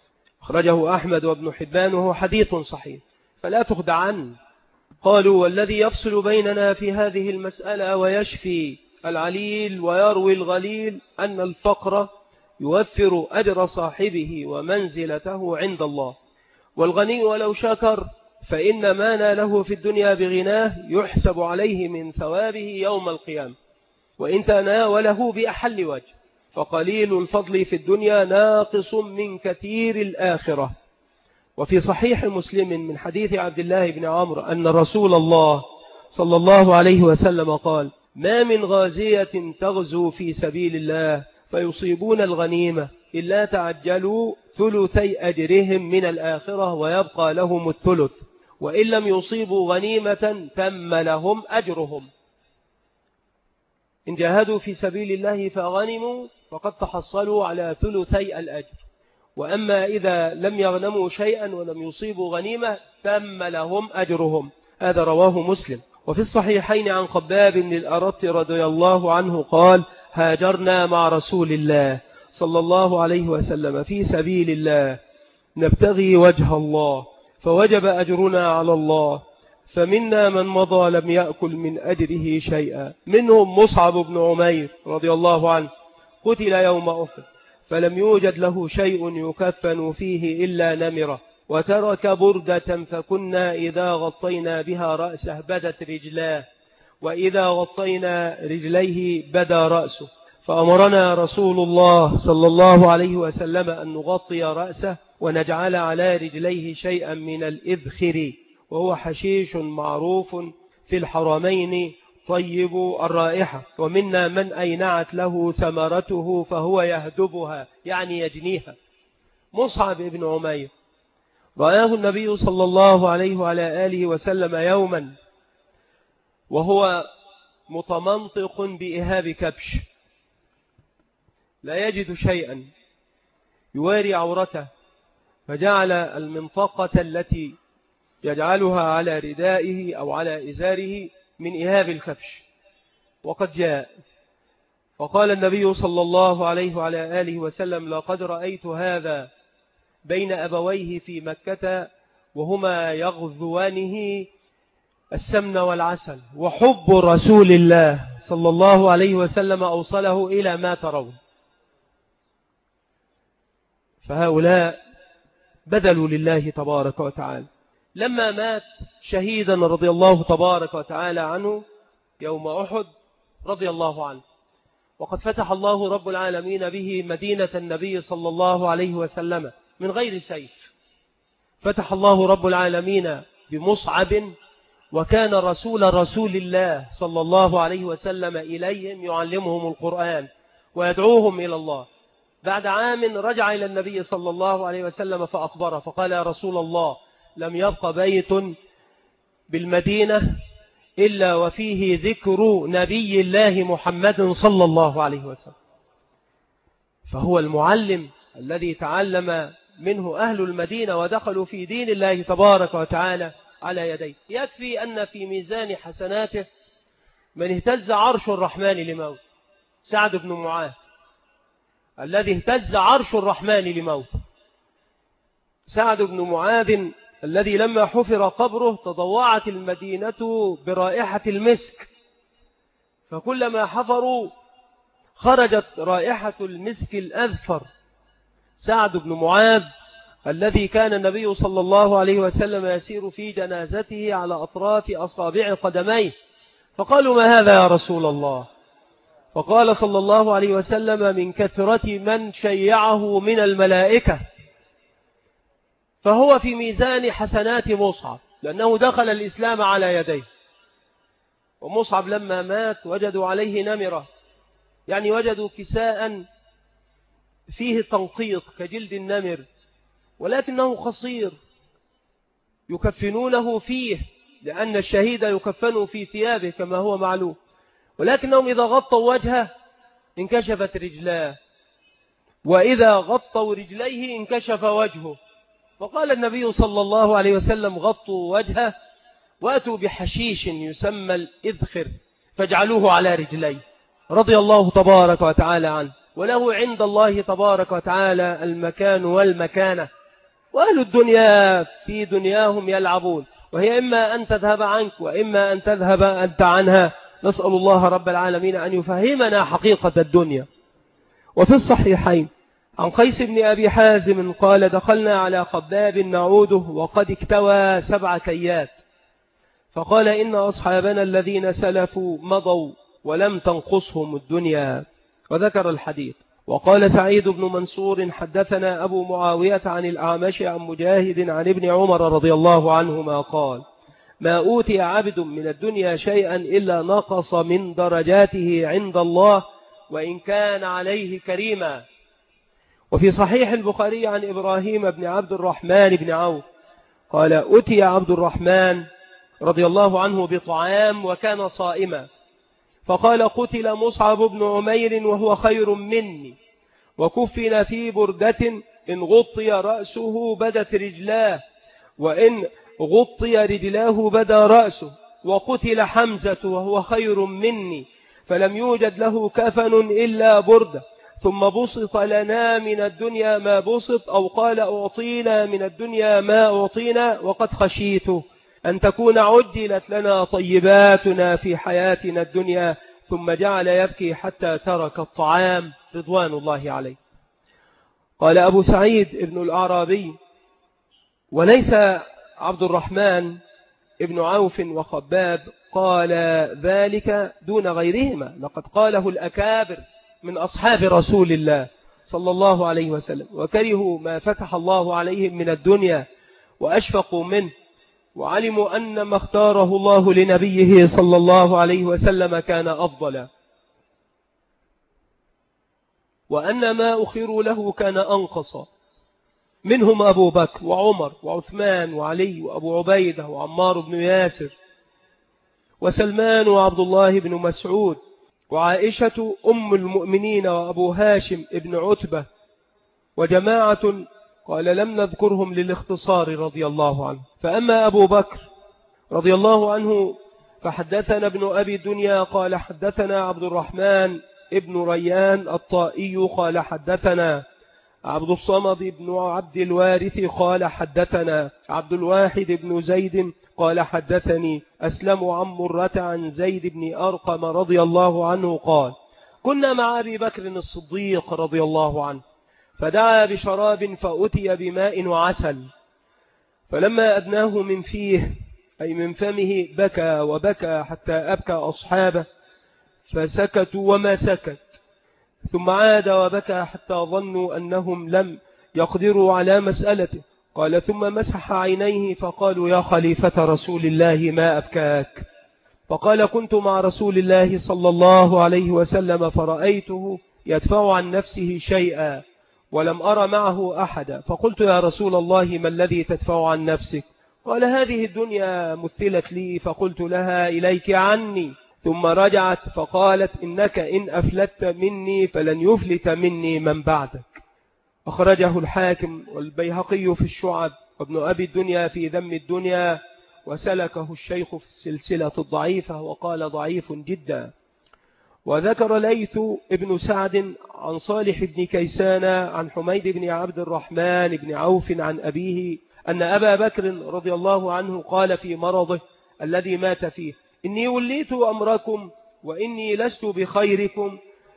أخرجه أحمد وابن حبان، وهو حديث صحيح فلا تخدع عنه. قالوا: والذي يفصل بيننا في هذه المسألة ويشفي العليل ويروي الغليل أن الفقر يوفر أجر صاحبه ومنزلته عند الله، والغني ولو شكر فإن ما ناله في الدنيا بغناه يحسب عليه من ثوابه يوم القيامة، وإن تناوله بأحل وجه، فقليل الفضل في الدنيا ناقص من كثير الآخرة. وفي صحيح مسلم من حديث عبد الله بن عمرو أن رسول الله صلى الله عليه وسلم قال: ما من غازية تغزو في سبيل الله فيصيبون الغنيمة إلا تعجلوا ثلثي أجرهم من الآخرة ويبقى لهم الثلث، وإن لم يصيبوا غنيمة تم لهم أجرهم. إن جاهدوا في سبيل الله فغنموا فقد تحصلوا على ثلثي الأجر، وأما إذا لم يغنموا شيئا ولم يصيبوا غنيمة تم لهم أجرهم. هذا رواه مسلم. وفي الصحيحين عن خباب بن الأرط رضي الله عنه قال: هاجرنا مع رسول الله صلى الله عليه وسلم في سبيل الله نبتغي وجه الله، فوجب أجرنا على الله، فمنا من مضى لم يأكل من أجره شيئا، منهم مصعب بن عمير رضي الله عنه قتل يوم أحد فلم يوجد له شيء يكفن فيه إلا نمرة، وترك بردة فكنا إذا غطينا بها رأسه بدت رجلاه، وإذا غطينا رجليه بدا رأسه، فأمرنا رسول الله صلى الله عليه وسلم أن نغطي رأسه ونجعل على رجليه شيئا من الإذخر، وهو حشيش معروف في الحرمين طيب الرائحة، ومنا من أينعت له ثمرته فهو يهدبها يعني يجنيها. مصعب بن عمير رآه النبي صلى الله عليه وعلى آله وسلم يوما وهو متمنطق بإهاب كبش لا يجد شيئا يواري عورته، فجعل المنطقة التي يجعلها على ردائه أو على إزاره من إهاب الكبش. وقد جاء فقال النبي صلى الله عليه وعلى آله وسلم: لقد رأيت هذا بين أبويه في مكة وهما يغذوانه السمن والعسل، وحب رسول الله صلى الله عليه وسلم أوصله إلى ما ترون. فهؤلاء بذلوا لله تبارك وتعالى. لما مات شهيدا رضي الله تبارك وتعالى عنه يوم أحد رضي الله عنه، وقد فتح الله رب العالمين به مدينة النبي صلى الله عليه وسلم من غير سيف. فتح الله رب العالمين بمصعب، وكان رسول الله صلى الله عليه وسلم إليهم يعلمهم القرآن ويدعوهم إلى الله. بعد عام رجع إلى النبي صلى الله عليه وسلم فأخبره فقال: يا رسول الله، لم يبق بيت بالمدينة إلا وفيه ذكر نبي الله محمد صلى الله عليه وسلم. فهو المعلم الذي تعلم منه أهل المدينة ودخلوا في دين الله تبارك وتعالى على يديه. يكفي أن في ميزان حسناته من اهتز عرش الرحمن لموت، سعد بن معاذ الذي اهتز عرش الرحمن لموت. سعد بن معاذ الذي لما حفر قبره تضوعت المدينة برائحة المسك، فكلما حفروا خرجت رائحة المسك الأذفر. سعد بن معاذ الذي كان النبي صلى الله عليه وسلم يسير في جنازته على أطراف أصابع قدميه، فقالوا: ما هذا يا رسول الله؟ فقال صلى الله عليه وسلم: من كثرة من شيعه من الملائكة. فهو في ميزان حسنات مصعب لأنه دخل الإسلام على يديه. ومصعب لما مات وجدوا عليه نمرة، يعني وجدوا كساء فيه تنقيط كجلد النمر، ولكنه قصير يكفنونه فيه، لأن الشهيد يكفن في ثيابه كما هو معلوم، ولكنهم إذا غطوا وجهه انكشفت رجلاه، وإذا غطوا رجليه انكشف وجهه. فقال النبي صلى الله عليه وسلم: غطوا وجهه وأتوا بحشيش يسمى الإذخر فاجعلوه على رجليه، رضي الله تبارك وتعالى عنه، وله عند الله تبارك وتعالى المكان والمكانة. وأهل الدنيا في دنياهم يلعبون، وهي إما أن تذهب عنك وإما أن تذهب أنت عنها. نسأل الله رب العالمين أن يفهمنا حقيقة الدنيا. وفي الصحيحين عن قيس بن أبي حازم قال: دخلنا على خباب نعوده وقد اكتوى 7 كيات، فقال: إن أصحابنا الذين سلفوا مضوا ولم تنقصهم الدنيا، وذكر الحديث. وقال سعيد بن منصور: حدثنا أبو معاوية عن الأعمش عن مجاهد عن ابن عمر رضي الله عنهما قال: ما أوتي عبد من الدنيا شيئا إلا نقص من درجاته عند الله وإن كان عليه كريما. وفي صحيح البخاري عن إبراهيم بن عبد الرحمن بن عوف قال: أتي عبد الرحمن رضي الله عنه بطعام وكان صائما، فقال: قتل مصعب بن عمير وهو خير مني، وكفن في بردة إن غطي رأسه بدت رجلاه، وإن غطي رجلاه بدا رأسه، وقتل حمزة وهو خير مني، فلم يوجد له كفن إلا بردة، ثم بسط لنا من الدنيا ما بسط، أو قال: أعطينا من الدنيا ما أعطينا، وقد خشيت أن تكون عجلت لنا طيباتنا في حياتنا الدنيا. ثم جعل يبكي حتى ترك الطعام رضوان الله عليه. قال أبو سعيد ابن الأعرابي: وليس عبد الرحمن ابن عوف وخباب قال ذلك دون غيرهما، لقد قاله الأكابر من أصحاب رسول الله صلى الله عليه وسلم، وكرهوا ما فتح الله عليهم من الدنيا وأشفقوا منه، وعلموا أن ما اختاره الله لنبيه صلى الله عليه وسلم كان أفضل، وأن ما أخروا له كان أنقص. منهم أبو بكر وعمر وعثمان وعلي وأبو عبيدة وعمار بن ياسر وسلمان وعبد الله بن مسعود وعائشة أم المؤمنين وأبو هاشم ابن عتبة وجماعة قال لم نذكرهم للاختصار رضي الله عنه. فأما أبو بكر رضي الله عنه فحدثنا ابن أبي الدنيا قال حدثنا عبد الرحمن ابن ريان الطائي قال حدثنا عبد الصمد بن عبد الوارث قال حدثنا عبد الواحد بن زيد قال حدثني أسلم عن مرة عن زيد بن أرقم رضي الله عنه قال كنا مع أبي بكر الصديق رضي الله عنه فدعا بشراب فأتي بماء وعسل، فلما أدناه من فيه أي من فمه بكى وبكى حتى أبكى أصحابه فسكتوا وما سكت، ثم عاد وبكى حتى ظنوا أنهم لم يقدروا على مسألته. قال ثم مسح عينيه فقالوا يا خليفة رسول الله ما أبكاك؟ فقال كنت مع رسول الله صلى الله عليه وسلم فرأيته يدفع عن نفسه شيئا ولم أرى معه أحدا، فقلت يا رسول الله ما الذي تدفع عن نفسك؟ قال هذه الدنيا مثلت لي، فقلت لها إليك عني، ثم رجعت فقالت إنك إن أفلت مني فلن يفلت مني من بعدك. أخرجه الحاكم والبيهقي في الشعب وابن أبي الدنيا في ذم الدنيا، وسلكه الشيخ في السلسلة الضعيفة وقال ضعيف جدا. وذكر ليث ابن سعد عن صالح بن كيسان عن حميد بن عبد الرحمن بن عوف عن أبيه أن أبا بكر رضي الله عنه قال في مرضه الذي مات فيه إني وليت أمركم وإني لست بخيركم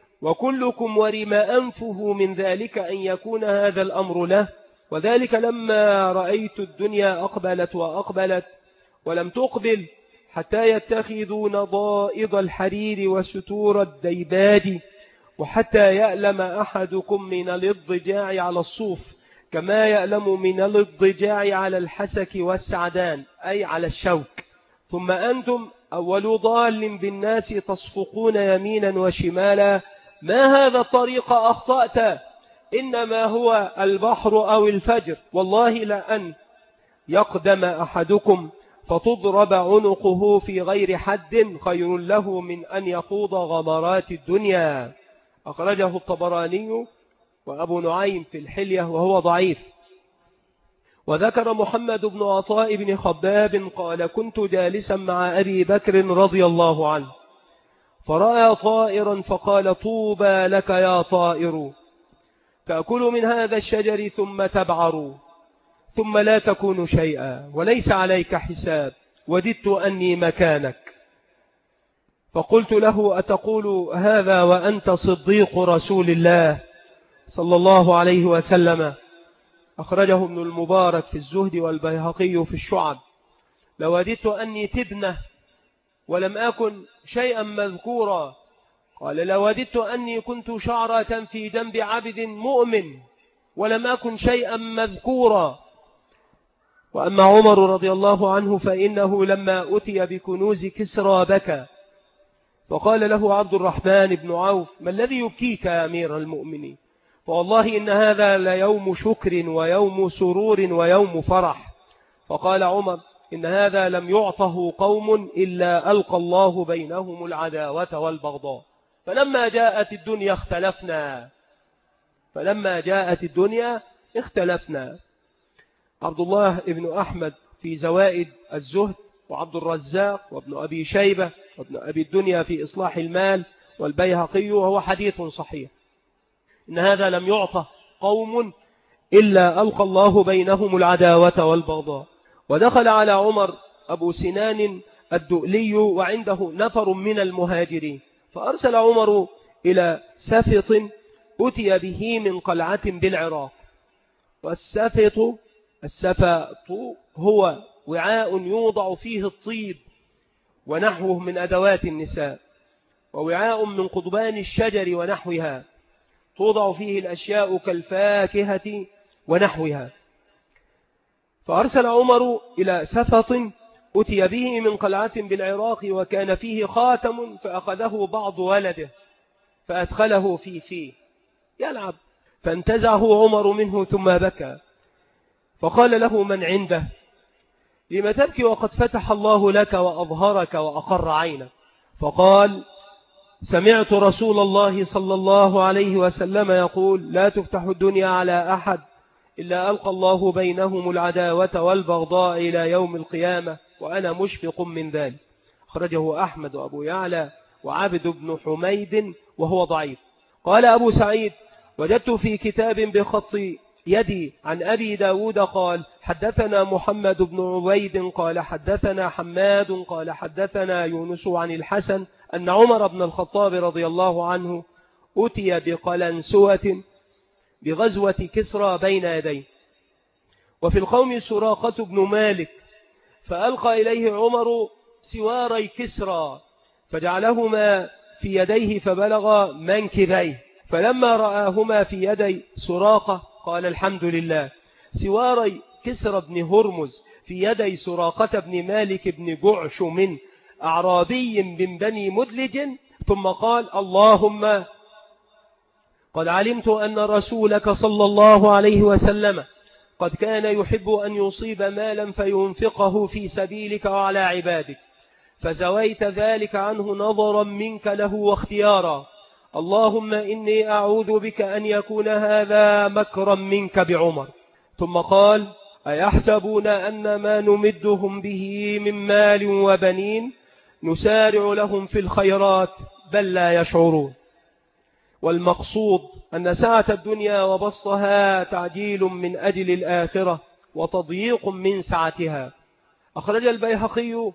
وكلكم ورم أنفه من ذلك أن يكون هذا الأمر له، وذلك لما رأيت الدنيا أقبلت وأقبلت ولم تقبل حتى يتخذوا نضائض الحرير وستور الديباج، وحتى يألم أحدكم من الاضطجاع على الصوف كما يألم من الاضطجاع على الحسك والسعدان أي على الشوك، ثم أنتم أول ضال بالناس تصفقون يمينا وشمالا، ما هذا الطريق أخطأت؟ إنما هو البحر أو الفجر، والله لأن يقدم أحدكم فتضرب عنقه في غير حد خير له من أن يخوض غمرات الدنيا. أخرجه الطبراني وأبو نعيم في الحلية وهو ضعيف. وذكر محمد بن عطاء بن خباب قال كنت جالسا مع أبي بكر رضي الله عنه فرأى طائرا فقال طوبى لك يا طائر، تأكل من هذا الشجر ثم تبعر ثم لا تكون شيئا وليس عليك حساب، وددت أني مكانك. فقلت له أتقول هذا وأنت صديق رسول الله صلى الله عليه وسلم؟ أخرجه ابن المبارك في الزهد والبيهقي في الشعب. لوددت أني تبنة ولم أكن شيئا مذكورا. قال لوددت أني كنت شعرة في جنب عبد مؤمن ولم أكن شيئا مذكورا. وأما عمر رضي الله عنه فإنه لما أتي بكنوز كسرى بكى، فقال له عبد الرحمن بن عوف ما الذي يبكيك يا أمير المؤمنين؟ فوالله إن هذا ليوم شكر ويوم سرور ويوم فرح. فقال عمر إن هذا لم يعطه قوم إلا ألقى الله بينهم العداوة والبغضاء، فلما جاءت الدنيا اختلفنا. عبد الله بن أحمد في زوائد الزهد، وعبد الرزاق وابن أبي شيبة وابن أبي الدنيا في إصلاح المال، والبيهقي، وهو حديث صحيح. إن هذا لم يعطى قوم إلا ألقى الله بينهم العداوة والبغضاء. ودخل على عمر أبو سنان الدؤلي وعنده نفر من المهاجرين، فأرسل عمر إلى سفط أتي به من قلعة بالعراق. والسفط هو وعاء يوضع فيه الطيب ونحوه من أدوات النساء، ووعاء من قضبان الشجر ونحوها توضع فيه الأشياء كالفاكهة ونحوها. فأرسل عمر إلى سفط أتي به من قلعة بالعراق وكان فيه خاتم، فأخذه بعض ولده فأدخله فيه يلعب، فانتزعه عمر منه ثم بكى، فقال له من عنده لم تبكي وقد فتح الله لك وأظهرك وأقر عينك؟ فقال سمعت رسول الله صلى الله عليه وسلم يقول لا تفتح الدنيا على أحد إلا ألقى الله بينهم العداوة والبغضاء إلى يوم القيامة، وأنا مشفق من ذلك. أخرجه أحمد وأبو يعلى وعبد بن حميد وهو ضعيف. قال أبو سعيد وجدت في كتاب بخط يدي عن أبي داود قال حدثنا محمد بن عبيد قال حدثنا حماد قال حدثنا يونس عن الحسن أن عمر بن الخطاب رضي الله عنه أتي بقلنسوة بغزوة كسرى بين يديه، وفي القوم سراقة بن مالك، فألقى إليه عمر سواري كسرى فجعلهما في يديه فبلغ منكبيه، فلما رآهما في يدي سراقة قال الحمد لله. سواري كسرى بن هرمز في يدي سراقة بن مالك بن جعشم أعرابي من بني مدلج، ثم قال اللهم قد علمت أن رسولك صلى الله عليه وسلم قد كان يحب أن يصيب مالا فينفقه في سبيلك وعلى عبادك، فزويت ذلك عنه نظرا منك له واختيارا، اللهم إني أعوذ بك أن يكون هذا مكرا منك بعمر. ثم قال أيحسبون أن ما نمدهم به من مال وبنين نسارع لهم في الخيرات بل لا يشعرون. والمقصود أن سعة الدنيا وبسطها تعجيل من أجل الآخرة وتضييق من سعتها. أخرج البيهقي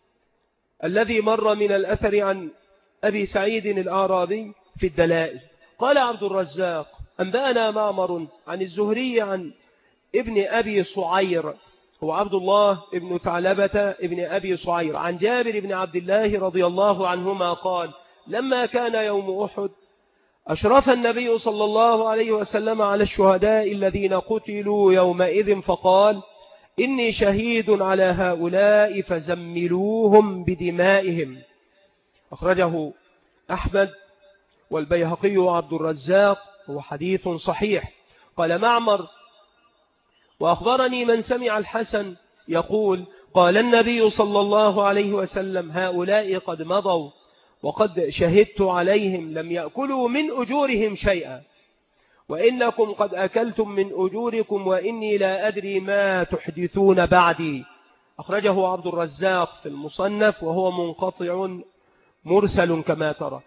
الذي مر من الأثر عن أبي سعيد الأعرابي في الدلائل. قال عبد الرزاق أنبأنا معمر عن الزهري عن ابن أبي صعير، هو عبد الله ابن ثعلبة ابن أبي صعير، عن جابر بن عبد الله رضي الله عنهما قال لما كان يوم أحد أشرف النبي صلى الله عليه وسلم على الشهداء الذين قتلوا يومئذ فقال إني شهيد على هؤلاء فزملوهم بدمائهم. أخرجه أحمد والبيهقي وعبد الرزاق، هو حديث صحيح. قال معمر وأخبرني من سمع الحسن يقول قال النبي صلى الله عليه وسلم هؤلاء قد مضوا وقد شهدت عليهم لم يأكلوا من أجورهم شيئا، وإنكم قد أكلتم من أجوركم وإني لا أدري ما تحدثون بعدي. أخرجه عبد الرزاق في المصنف وهو منقطع مرسل كما ترى.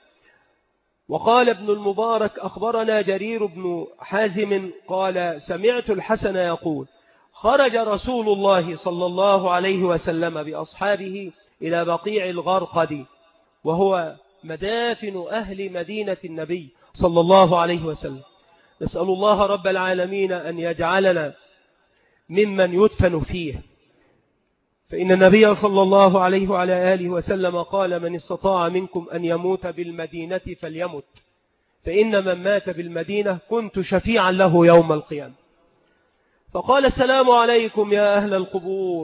وقال ابن المبارك أخبرنا جرير بن حازم قال سمعت الحسن يقول خرج رسول الله صلى الله عليه وسلم بأصحابه إلى بقيع الغرقد، وهو مدافن أهل مدينة النبي صلى الله عليه وسلم. نسأل الله رب العالمين أن يجعلنا ممن يدفن فيه، فإن النبي صلى الله عليه وعلى آله وسلم قال من استطاع منكم أن يموت بالمدينة فليمت، فإن من مات بالمدينة كنت شفيعا له يوم القيامة. فقال السلام عليكم يا أهل القبور،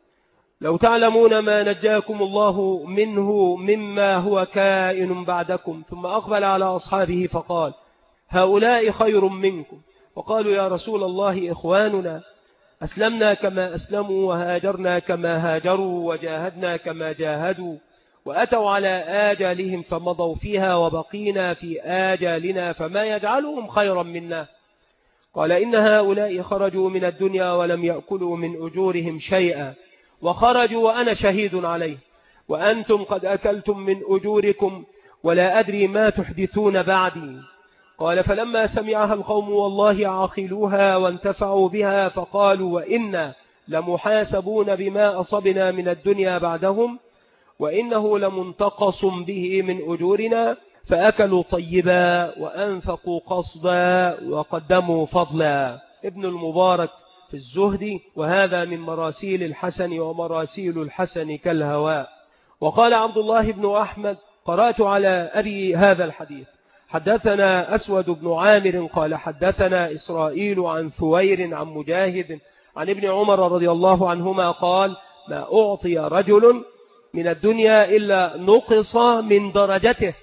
لو تعلمون ما نجاكم الله منه مما هو كائن بعدكم. ثم أقبل على أصحابه فقال هؤلاء خير منكم. وقالوا يا رسول الله إخواننا، أسلمنا كما أسلموا وهاجرنا كما هاجروا وجاهدنا كما جاهدوا، وأتوا على آجالهم فمضوا فيها وبقينا في آجالنا، فما يجعلهم خيرا منا. قال إن هؤلاء خرجوا من الدنيا ولم يأكلوا من أجورهم شيئا، وخرجوا وأنا شهيد عليه، وأنتم قد أكلتم من أجوركم ولا أدري ما تحدثون بعدي. قال فلما سمعها القوم والله عاقلوها وانتفعوا بها فقالوا وإنا لمحاسبون بما أصبنا من الدنيا بعدهم، وإنه لمنتقص به من أجورنا، فأكلوا طيبا وأنفقوا قصدا وقدموا فضلا. ابن المبارك في الزهد، وهذا من مراسيل الحسن، ومراسيل الحسن كالهواء. وقال عبد الله بن أحمد قرأت على أبي هذا الحديث حدثنا أسود بن عامر قال حدثنا إسرائيل عن ثوير عن مجاهد عن ابن عمر رضي الله عنهما قال ما أعطي رجل من الدنيا إلا نقص من درجته.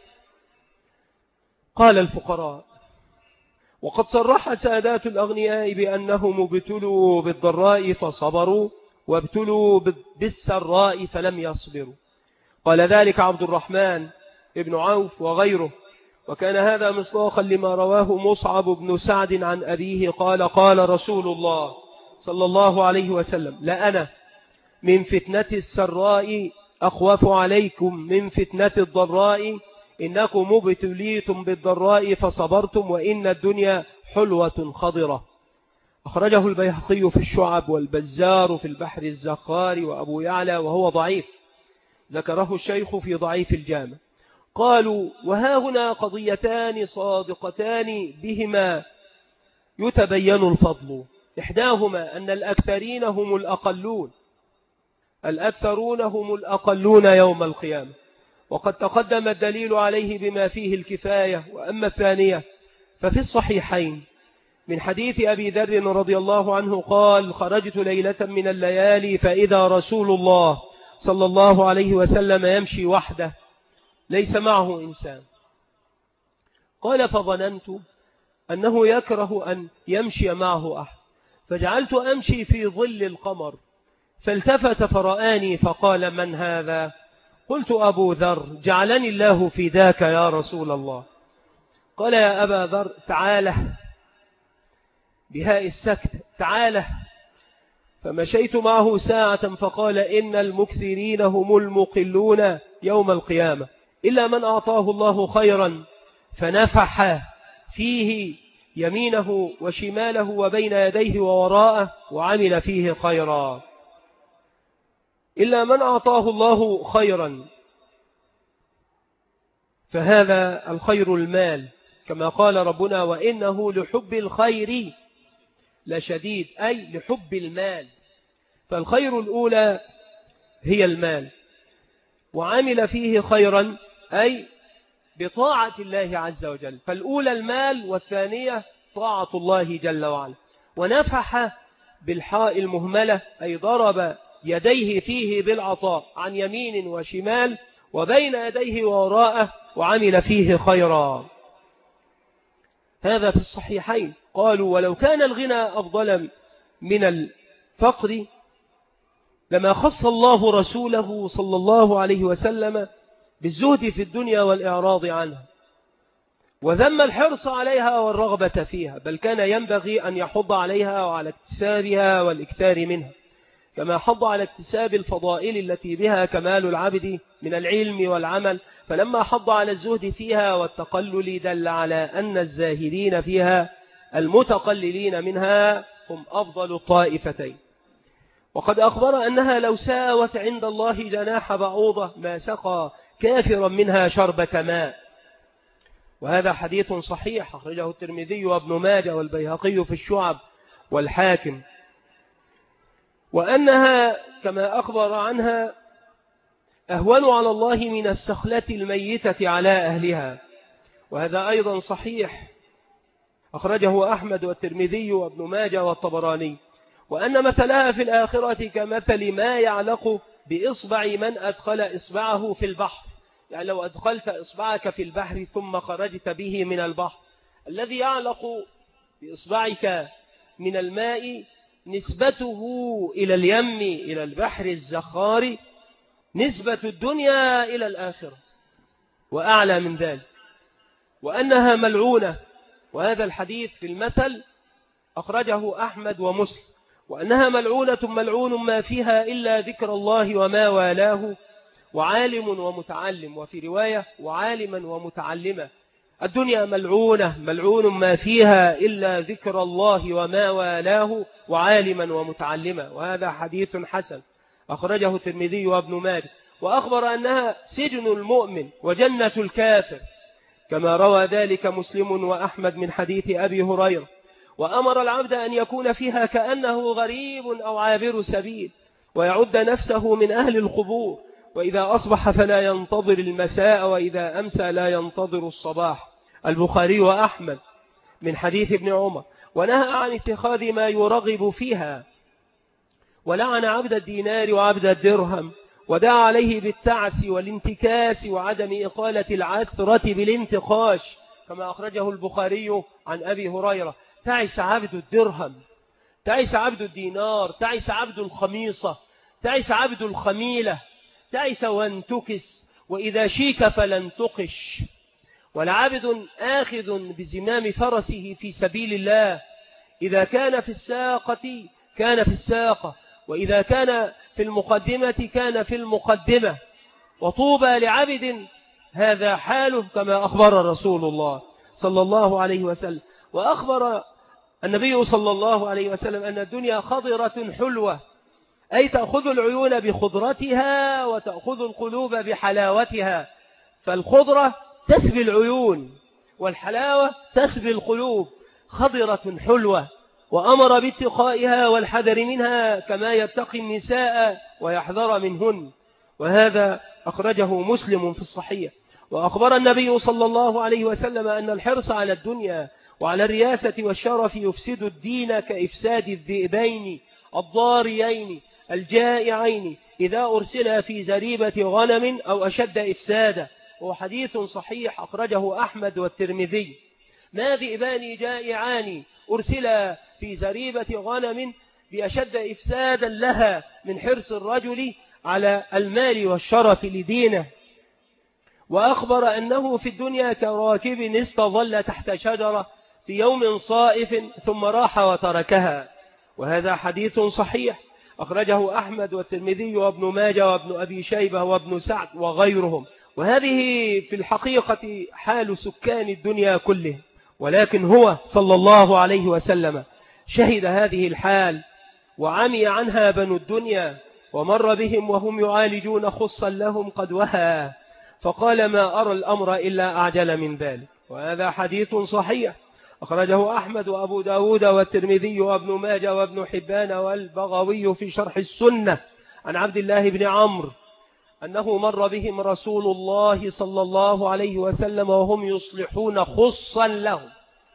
قال الفقراء وقد صرح سادات الأغنياء بأنهم ابتلوا بالضراء فصبروا وابتلوا بالسراء فلم يصبروا. قال ذلك عبد الرحمن ابن عوف وغيره. وكان هذا مصداقا لما رواه مصعب بن سعد عن أبيه قال قال رسول الله صلى الله عليه وسلم لأنا من فتنة السراء أخوف عليكم من فتنة الضراء إنكم ابتليتم بالضراء فصبرتم وإن الدنيا حلوة خضرة. أخرجه البيهقي في الشعب والبزار في البحر الزخار وأبو يعلى وهو ضعيف، ذكره الشيخ في ضعيف الجامع. قالوا وها هنا قضيتان صادقتان بهما يتبين الفضل. إحداهما أن الأكثرين هم الأقلون، الأكثرون هم الأقلون يوم القيامة، وقد تقدم الدليل عليه بما فيه الكفاية. وأما الثانية ففي الصحيحين من حديث أبي ذر رضي الله عنه قال خرجت ليلة من الليالي فإذا رسول الله صلى الله عليه وسلم يمشي وحده ليس معه إنسان. قال فظننت أنه يكره أن يمشي معه أحد، فجعلت أمشي في ظل القمر، فالتفت فرآني فقال من هذا؟ قلت أبو ذر جعلني الله في ذاك يا رسول الله. قال يا أبا ذر تعاله بهاء السكت تعاله. فمشيت معه ساعة فقال إن المكثرين هم المقلون يوم القيامة إلا من أعطاه الله خيرا فنفح فيه يمينه وشماله وبين يديه ووراءه وعمل فيه خيرا. إلا من أعطاه الله خيرا، فهذا الخير المال كما قال ربنا وإنه لحب الخير لشديد، أي لحب المال. فالخير الأولى هي المال، وعمل فيه خيرا أي بطاعة الله عز وجل. فالأولى المال والثانية طاعة الله جل وعلا. ونفح بالحاء المهملة أي ضرب يديه فيه بالعطاء عن يمين وشمال وبين يديه ووراءه وعمل فيه خيرا. هذا في الصحيحين. قالوا ولو كان الغنى أفضل من الفقر لما خص الله رسوله صلى الله عليه وسلم بالزهد في الدنيا والإعراض عنها، وذم الحرص عليها والرغبة فيها، بل كان ينبغي أن يحض عليها وعلى اكتسابها والإكثار منها، كما حض على اكتساب الفضائل التي بها كمال العبد من العلم والعمل. فلما حض على الزهد فيها والتقلل دل على أن الزاهدين فيها المتقللين منها هم أفضل الطائفتين. وقد أخبر أنها لو ساوت عند الله جناح بعوضة ما سقى كافرا منها شربة ماء. وهذا حديث صحيح أخرجه الترمذي وابن ماجه والبيهقي في الشعب والحاكم. وأنها كما أخبر عنها أهون على الله من السخلة الميتة على أهلها، وهذا أيضا صحيح أخرجه أحمد والترمذي وابن ماجه والطبراني. وأن مثلها في الآخرة كمثل ما يعلق بإصبع من أدخل إصبعه في البحر، يعني لو أدخلت إصبعك في البحر ثم خرجت به من البحر، الذي يعلق بإصبعك من الماء نسبته إلى اليم إلى البحر الزخار نسبة الدنيا إلى الآخرة وأعلى من ذلك. وأنها ملعونة، وهذا الحديث في المثل أخرجه أحمد ومسلم. وأنها ملعونة ملعون ما فيها إلا ذكر الله وما والاه وعالم ومتعلم، وفي رواية وعالما ومتعلمة. الدنيا ملعونة ملعون ما فيها إلا ذكر الله وما والاه وعالما ومتعلمة، وهذا حديث حسن أخرجه الترمذي وابن ماجه. وأخبر أنها سجن المؤمن وجنة الكافر كما روى ذلك مسلم وأحمد من حديث أبي هريرة. وأمر العبد أن يكون فيها كأنه غريب أو عابر سبيل، ويعد نفسه من أهل القبور، وإذا أصبح فلا ينتظر المساء، وإذا أمسى لا ينتظر الصباح. البخاري وأحمد من حديث ابن عمر. ونهى عن اتخاذ ما يرغب فيها، ولعن عبد الدينار وعبد الدرهم، ودعا عليه بالتعس والانتكاس وعدم إقالة العثرة بالانتقاش كما أخرجه البخاري عن أبي هريرة. تعس عبد الدرهم، تعس عبد الدينار، تعس عبد الخميصة، تعس عبد الخميلة، تعس وانتكس، وإذا شيك فلن تقش. والعبد آخذ بزمام فرسه في سبيل الله، إذا كان في الساقة كان في الساقة، وإذا كان في المقدمة كان في المقدمة. وطوبى لعبد هذا حاله كما أخبر رسول الله صلى الله عليه وسلم. وأخبر النبي صلى الله عليه وسلم أن الدنيا خضرة حلوة، أي تأخذ العيون بخضرتها وتأخذ القلوب بحلاوتها. فالخضرة تسبي العيون والحلاوة تسبي القلوب، خضرة حلوة، وأمر باتقائها والحذر منها كما يتقي النساء ويحذر منهن. وهذا أخرجه مسلم في الصحيح. وأخبر النبي صلى الله عليه وسلم أن الحرص على الدنيا وعلى الرياسة والشرف يفسد الدين كإفساد الذئبين الضاريين الجائعين إذا أرسل في زريبة غنم أو أشد إفسادا. وهو حديث صحيح أخرجه أحمد والترمذي. ما ذئبان جائعان أرسل في زريبة غنم بأشد إفسادا لها من حرص الرجل على المال والشرف لدينه. وأخبر أنه في الدنيا كراكب استظل تحت شجرة في يوم صائف ثم راح وتركها. وهذا حديث صحيح أخرجه أحمد والترمذي وابن ماجه وابن أبي شيبة وابن سعد وغيرهم. وهذه في الحقيقة حال سكان الدنيا كله، ولكن هو صلى الله عليه وسلم شهد هذه الحال وعمي عنها بنو الدنيا، ومر بهم وهم يعالجون خصا لهم قد وهى، فقال ما أرى الأمر إلا أعجل من ذلك. وهذا حديث صحيح أخرجه أحمد وأبو داود والترمذي وابن ماجه وابن حبان والبغوي في شرح السنة عن عبد الله بن عمرو أنه مر بهم رسول الله صلى الله عليه وسلم وهم يصلحون خصا لهم،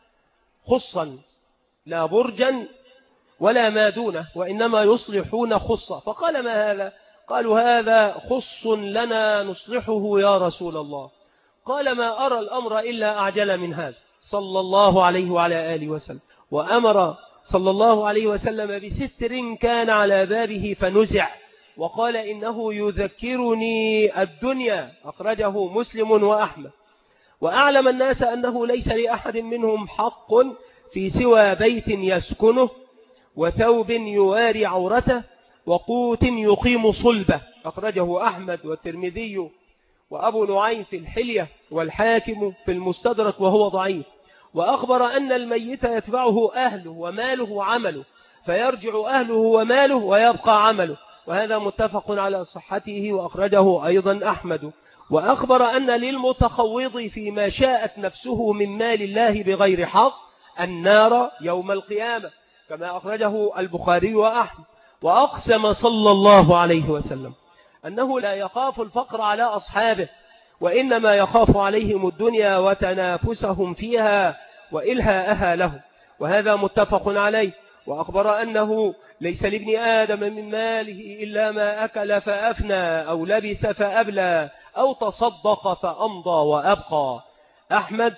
خصا لا برجا ولا ما دونه، وإنما يصلحون خصا. فقال ما هذا؟ قالوا هذا خص لنا نصلحه يا رسول الله. قال ما أرى الأمر إلا أعجل من هذا صلى الله عليه وعلى آله وسلم. وأمر صلى الله عليه وسلم بستر كان على بابه فنزع، وقال إنه يذكرني الدنيا، أخرجه مسلم وأحمد. وأعلم الناس أنه ليس لأحد منهم حق في سوى بيت يسكنه وثوب يواري عورته وقوت يقيم صلبه، أخرجه أحمد والترمذي وأبو نعيم في الحلية والحاكم في المستدرك وهو ضعيف. وأخبر أن الميت يتبعه أهله وماله وعمله، فيرجع أهله وماله ويبقى عمله، وهذا متفق على صحته وأخرجه أيضا أحمد. وأخبر أن للمتخوض فيما شاءت نفسه من مال الله بغير حق النار يوم القيامة كما أخرجه البخاري وأحمد. وأقسم صلى الله عليه وسلم أنه لا يخاف الفقر على أصحابه، وإنما يخاف عليهم الدنيا وتنافسهم فيها وإلهاءها لهم، وهذا متفق عليه. وأخبر أنه ليس لابن آدم من ماله إلا ما أكل فأفنى أو لبس فأبلى أو تصدق فأمضى وأبقى، أحمد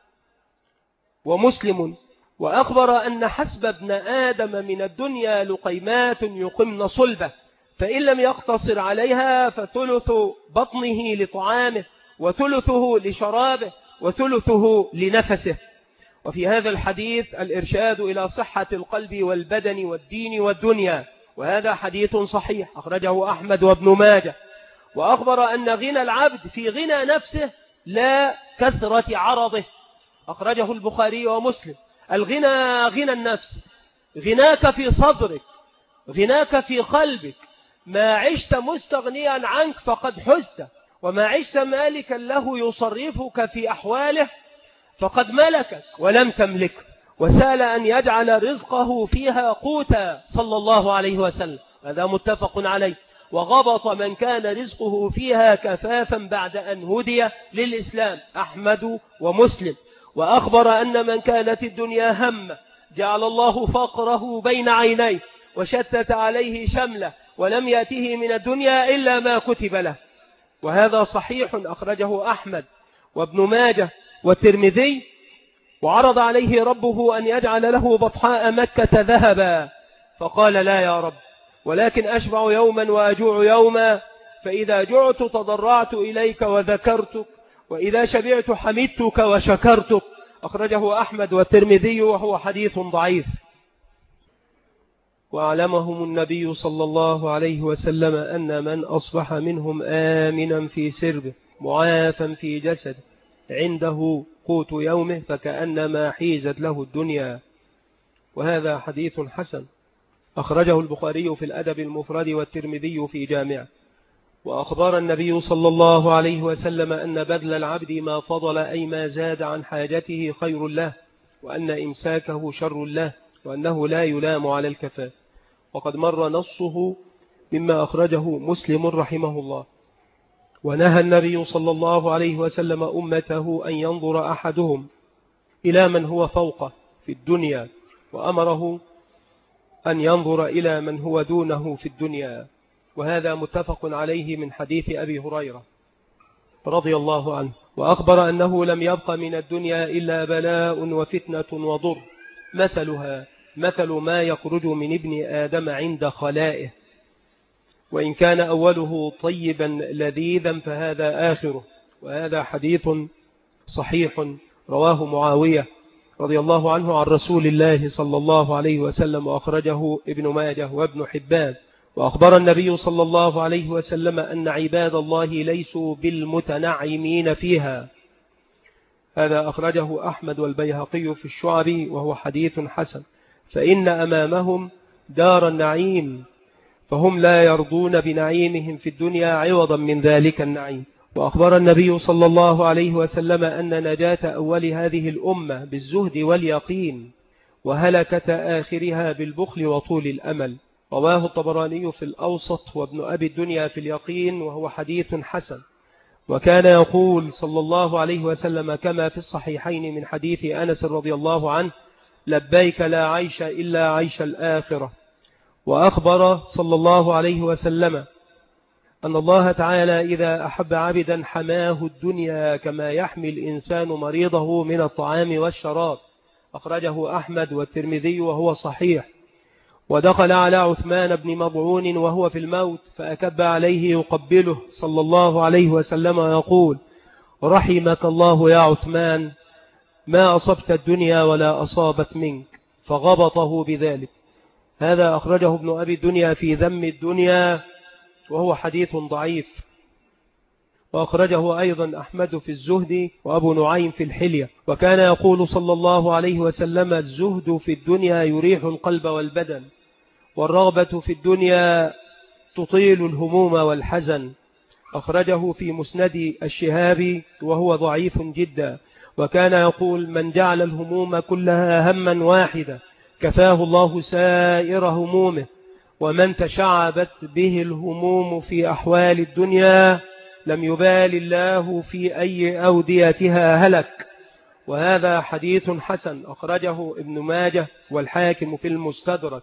ومسلم. وأخبر أن حسب ابن آدم من الدنيا لقيمات يقمن صلبه، فإن لم يقتصر عليها فثلث بطنه لطعامه وثلثه لشرابه وثلثه لنفسه. وفي هذا الحديث الإرشاد إلى صحة القلب والبدن والدين والدنيا، وهذا حديث صحيح أخرجه أحمد وابن ماجه. وأخبر أن غنى العبد في غنى نفسه لا كثرة عرضه، أخرجه البخاري ومسلم. الغنى غنى النفس، غناك في صدرك، غناك في قلبك. ما عشت مستغنيا عنك فقد حزت، وما عشت مالكا له يصرفك في أحواله فقد ملكك ولم تملك. وسأل أن يجعل رزقه فيها قوتا صلى الله عليه وسلم، هذا متفق عليه. وغبط من كان رزقه فيها كفافا بعد أن هدي للإسلام، أحمد ومسلم. وأخبر أن من كانت الدنيا همه جعل الله فقره بين عينيه وشتت عليه شمله ولم يأته من الدنيا إلا ما كتب له، وهذا صحيح أخرجه أحمد وابن ماجه والترمذي. وعرض عليه ربه أن يجعل له بطحاء مكة ذهبا فقال لا يا رب، ولكن أشبع يوما وأجوع يوما، فإذا جعت تضرعت إليك وذكرتك، وإذا شبعت حمدتك وشكرتك، أخرجه أحمد والترمذي وهو حديث ضعيف. وأعلمهم النبي صلى الله عليه وسلم أن من أصبح منهم آمنا في سربه معافا في جسد عنده قوت يومه فكأنما حيزت له الدنيا. وهذا حديث حسن أخرجه البخاري في الأدب المفرد والترمذي في جامعه. وأخبر النبي صلى الله عليه وسلم أن بذل العبد ما فضل أي ما زاد عن حاجته خير له، وأن إمساكه شر له، وأنه لا يلام على الكفاف. وقد مر نصه مما أخرجه مسلم رحمه الله. ونهى النبي صلى الله عليه وسلم أمته أن ينظر أحدهم إلى من هو فوقه في الدنيا، وأمره أن ينظر إلى من هو دونه في الدنيا. وهذا متفق عليه من حديث أبي هريرة رضي الله عنه. وأخبر أنه لم يبق من الدنيا إلا بلاء وفتنة وضر، مثلها مثل ما يخرج من ابن آدم عند خلائه، وإن كان أوله طيبا لذيذا فهذا آخره. وهذا حديث صحيح رواه معاوية رضي الله عنه عن رسول الله صلى الله عليه وسلم، وأخرجه ابن ماجه وابن حبان. وأخبر النبي صلى الله عليه وسلم أن عباد الله ليسوا بالمتنعمين فيها. هذا أخرجه أحمد والبيهقي في الشعب وهو حديث حسن. فإن أمامهم دار النعيم، فهم لا يرضون بنعيمهم في الدنيا عوضا من ذلك النعيم. وأخبر النبي صلى الله عليه وسلم أن نجاة أول هذه الأمة بالزهد واليقين، وهلكة آخرها بالبخل وطول الأمل. رواه الطبراني في الأوسط وابن أبي الدنيا في اليقين، وهو حديث حسن. وكان يقول صلى الله عليه وسلم كما في الصحيحين من حديث أنس رضي الله عنه: لبيك لا عيش إلا عيش الآخرة. وأخبر صلى الله عليه وسلم أن الله تعالى إذا أحب عبدا حماه الدنيا كما يحمي الإنسان مريضه من الطعام والشراب. أخرجه أحمد والترمذي وهو صحيح. ودخل على عثمان بن مضعون وهو في الموت فأكب عليه يقبله صلى الله عليه وسلم ويقول: رحمك الله يا عثمان، ما أصبت الدنيا ولا أصابت منك، فغبطه بذلك. هذا أخرجه ابن أبي الدنيا في ذم الدنيا وهو حديث ضعيف. وأخرجه أيضا أحمد في الزهد وأبو نعيم في الحلية. وكان يقول صلى الله عليه وسلم: الزهد في الدنيا يريح القلب والبدن، والرغبة في الدنيا تطيل الهموم والحزن. أخرجه في مسند الشهابي وهو ضعيف جدا. وكان يقول: من جعل الهموم كلها هما واحدا كفاه الله سائر همومه، ومن تشعبت به الهموم في أحوال الدنيا لم يبال الله في أي أوديتها هلك. وهذا حديث حسن أخرجه ابن ماجه والحاكم في المستدرك.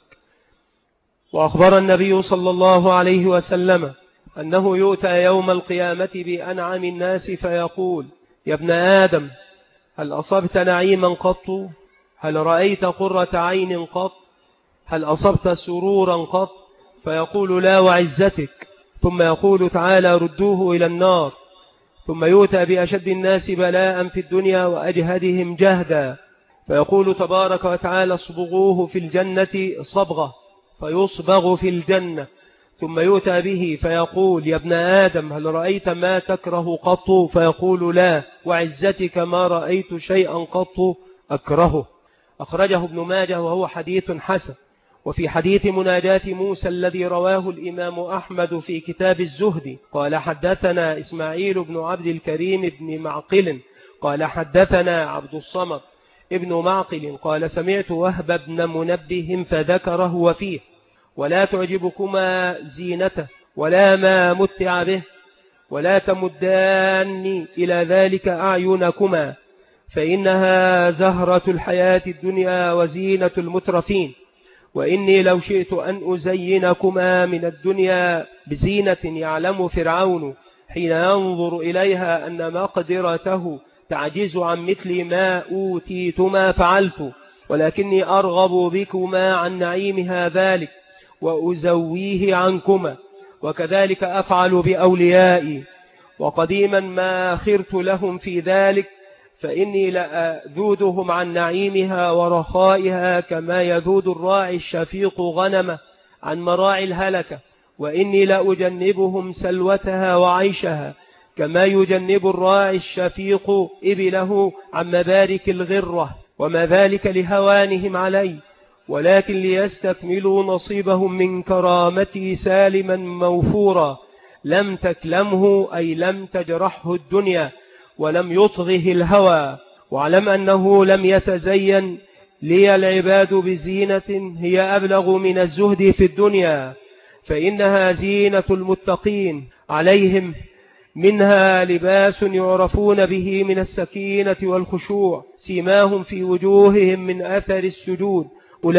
وأخبر النبي صلى الله عليه وسلم أنه يؤتى يوم القيامة بأنعم الناس فيقول: يا ابن آدم، هل أصبت نعيما قط؟ هل رأيت قرة عين قط؟ هل أصبت سرورا قط؟ فيقول: لا وعزتك. ثم يقول تعالى: ردوه إلى النار. ثم يؤتى بأشد الناس بلاء في الدنيا وأجهدهم جهدا، فيقول تبارك وتعالى: اصبغوه في الجنة صبغة، فيصبغ في الجنة. ثم يؤتى به فيقول: يا ابن آدم، هل رأيت ما تكره قط؟ فيقول: لا وعزتك ما رأيت شيئا قط أكرهه. أخرجه ابن ماجه وهو حديث حسن. وفي حديث مناجاة موسى الذي رواه الإمام أحمد في كتاب الزهد قال: حدثنا إسماعيل بن عبد الكريم بن معقل قال: حدثنا عبد الصمد ابن معقل قال: سمعت وهب بن منبه فذكره وفيه: ولا تعجبكما زينته ولا ما متع به، ولا تمدان إلى ذلك أعينكما، فإنها زهرة الحياة الدنيا وزينة المترفين. وإني لو شئت أن أزينكما من الدنيا بزينة يعلم فرعون حين ينظر إليها أن مقدرته تعجز عن مثل ما أوتيتما فعلت، ولكني أرغب بكما عن نعيمها ذلك وأزويه عنكما، وكذلك أفعل بأوليائي. وقديما ما خرت لهم في ذلك، فإني لأذودهم عن نعيمها ورخائها كما يذود الراعي الشفيق غنمه عن مراعي الهلكة، وإني لأجنبهم سلوتها وعيشها كما يجنب الراعي الشفيق إبله عن مبارك الغرة، وما ذلك لهوانهم عليه، ولكن ليستكملوا نصيبهم من كرامتي سالما موفورا، لم تكلمه أي لم تجرحه الدنيا، ولم يطغه الهوى. واعلم أنه لم يتزين لي العباد بزينة هي أبلغ من الزهد في الدنيا، فإنها زينة المتقين، عليهم منها لباس يعرفون به من السكينة والخشوع، سيماهم في وجوههم من أثر السجود،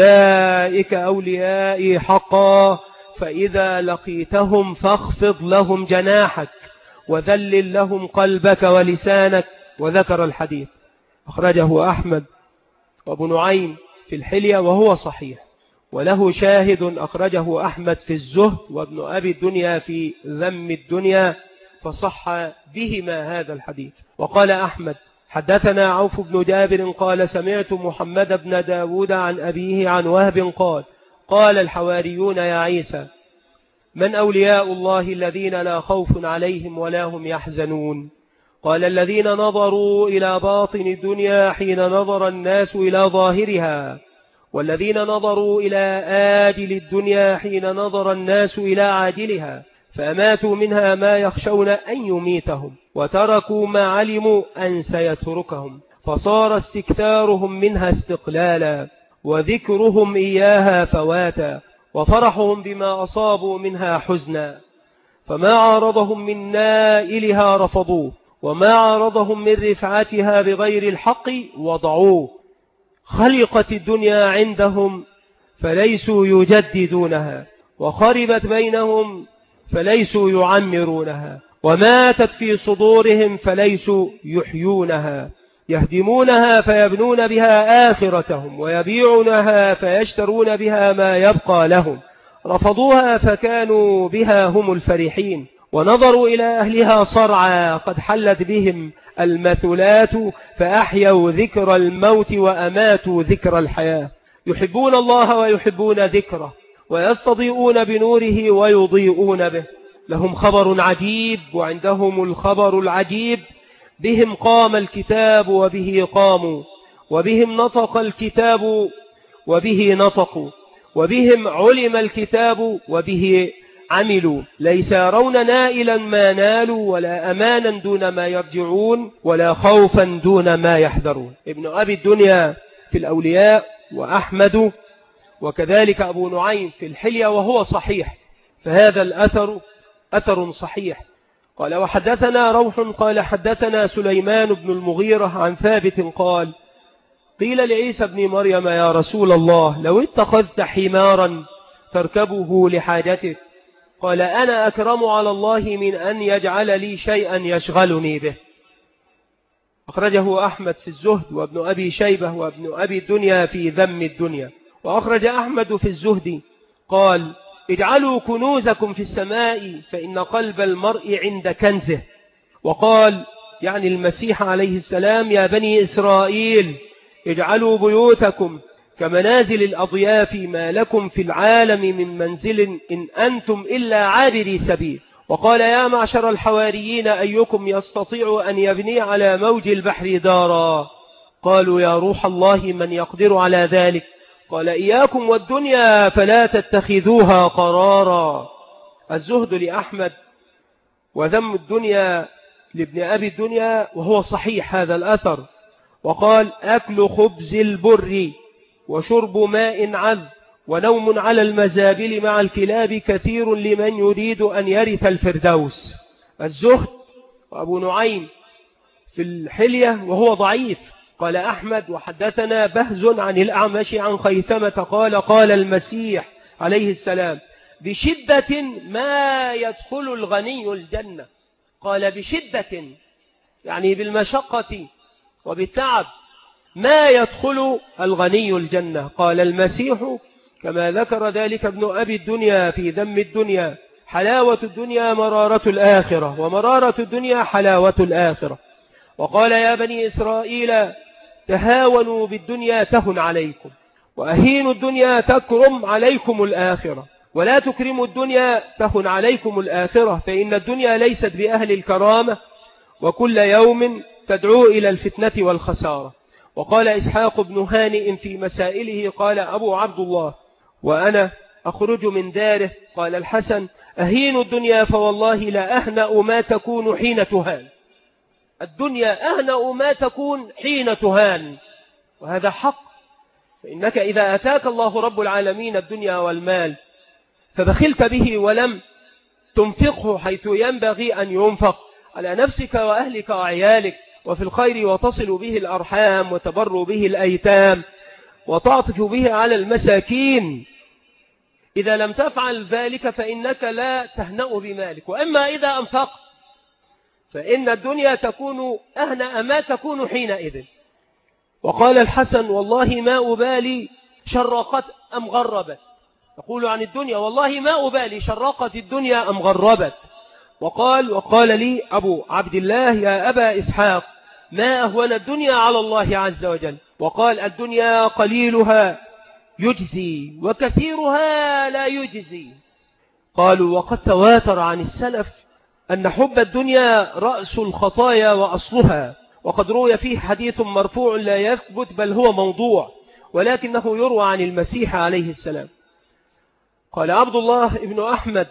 أولئك أوليائي حقا، فإذا لقيتهم فاخفض لهم جناحك وذلل لهم قلبك ولسانك. وذكر الحديث. أخرجه أحمد وابو نعيم في الحلية وهو صحيح، وله شاهد أخرجه أحمد في الزهد وابن أبي الدنيا في ذم الدنيا، فصح بهما هذا الحديث. وقال أحمد حدثنا عوف بن جابر قال سمعت محمد بن داود عن أبيه عن وهب قال قال الحواريون يا عيسى من أولياء الله الذين لا خوف عليهم ولا هم يحزنون؟ قال الذين نظروا إلى باطن الدنيا حين نظر الناس إلى ظاهرها، والذين نظروا إلى آجل الدنيا حين نظر الناس إلى عاجلها، فأماتوا منها ما يخشون أن يميتهم، وتركوا ما علموا أن سيتركهم، فصار استكثارهم منها استقلالا، وذكرهم إياها فواتا، وفرحهم بما أصابوا منها حزنا، فما عارضهم من نائلها رفضوه، وما عارضهم من رفعتها بغير الحق وضعوه. خلقت الدنيا عندهم فليسوا يجددونها، وخربت بينهم فليسوا يعمرونها، وماتت في صدورهم فليسوا يحيونها، يهدمونها فيبنون بها آخرتهم، ويبيعونها فيشترون بها ما يبقى لهم، رفضوها فكانوا بها هم الفرحين، ونظروا إلى أهلها صرعى قد حلت بهم المثلات، فأحيوا ذكر الموت وأماتوا ذكر الحياة، يحبون الله ويحبون ذكره، ويستضيئون بنوره ويضيئون به. لهم خبر عجيب وعندهم الخبر العجيب، بهم قام الكتاب وبه قاموا، وبهم نطق الكتاب وبه نطقوا، وبهم علم الكتاب وبه عملوا، ليس يرون نائلا ما نالوا، ولا أمانا دون ما يرجعون، ولا خوفا دون ما يحذرون. ابن أبي الدنيا في الأولياء، وأحمد وكذلك أبو نعيم في الحلية وهو صحيح، فهذا الأثر أثر صحيح. قال وحدثنا روح قال حدثنا سليمان بن المغيرة عن ثابت قال قيل لعيسى بن مريم يا رسول الله لو اتخذت حمارا تركبه لحاجتك، قال أنا أكرم على الله من أن يجعل لي شيئا يشغلني به. أخرجه أحمد في الزهد وابن أبي شيبة وابن أبي الدنيا في ذم الدنيا. وأخرج أحمد في الزهد قال اجعلوا كنوزكم في السماء فإن قلب المرء عند كنزه. وقال يعني المسيح عليه السلام يا بني إسرائيل اجعلوا بيوتكم كمنازل الأضياف ما لكم في العالم من منزل إن أنتم إلا عابري سبيل. وقال يا معشر الحواريين أيكم يستطيع أن يبني على موج البحر دارا؟ قالوا يا روح الله من يقدر على ذلك؟ قال إياكم والدنيا فلا تتخذوها قرارا. الزهد لأحمد وذم الدنيا لابن أبي الدنيا وهو صحيح هذا الأثر. وقال أكل خبز البر وشرب ماء عذب ونوم على المزابل مع الكلاب كثير لمن يريد أن يرث الفردوس. الزهد وأبو نعيم في الحلية وهو ضعيف. قال أحمد وحدثنا بهز عن الأعمش عن خيثمة قال قال المسيح عليه السلام بشدة ما يدخل الغني الجنة. قال بشدة يعني بالمشقة وبالتعب ما يدخل الغني الجنة. قال المسيح كما ذكر ذلك ابن أبي الدنيا في ذم الدنيا حلاوة الدنيا مرارة الآخرة ومرارة الدنيا حلاوة الآخرة. وقال يا بني إسرائيل تهاونوا بالدنيا تهن عليكم وأهينوا الدنيا تكرم عليكم الآخرة ولا تكرموا الدنيا تهن عليكم الآخرة، فإن الدنيا ليست بأهل الكرامة وكل يوم تدعو إلى الفتنة والخسارة. وقال إسحاق بن هانئ في مسائله قال أبو عبد الله: وأنا أخرج من داره قال الحسن: أهين الدنيا فوالله لا أهنأ ما تكون حين تهان. الدنيا أهنأ ما تكون حين تهان، وهذا حق. فإنك إذا أتاك الله رب العالمين الدنيا والمال فبخلت به ولم تنفقه حيث ينبغي أن ينفق على نفسك وأهلك وعيالك وفي الخير، وتصل به الأرحام وتبر به الأيتام وتعطف به على المساكين، إذا لم تفعل ذلك فإنك لا تهنأ بمالك. وإما إذا أنفقت فإن الدنيا تكون أهنأ ما تكون حينئذ. وقال الحسن: والله ما أبالي شرقت أم غربت. يقول عن الدنيا: والله ما أبالي شرقت الدنيا أم غربت. وقال لي أبو عبد الله: يا أبا إسحاق، ما أهون الدنيا على الله عز وجل. وقال: الدنيا قليلها يجزي وكثيرها لا يجزي. قالوا: وقد تواتر عن السلف أن حب الدنيا رأس الخطايا وأصلها، وقد روي فيه حديث مرفوع لا يثبت بل هو موضوع، ولكنه يروى عن المسيح عليه السلام. قال عبد الله بن أحمد: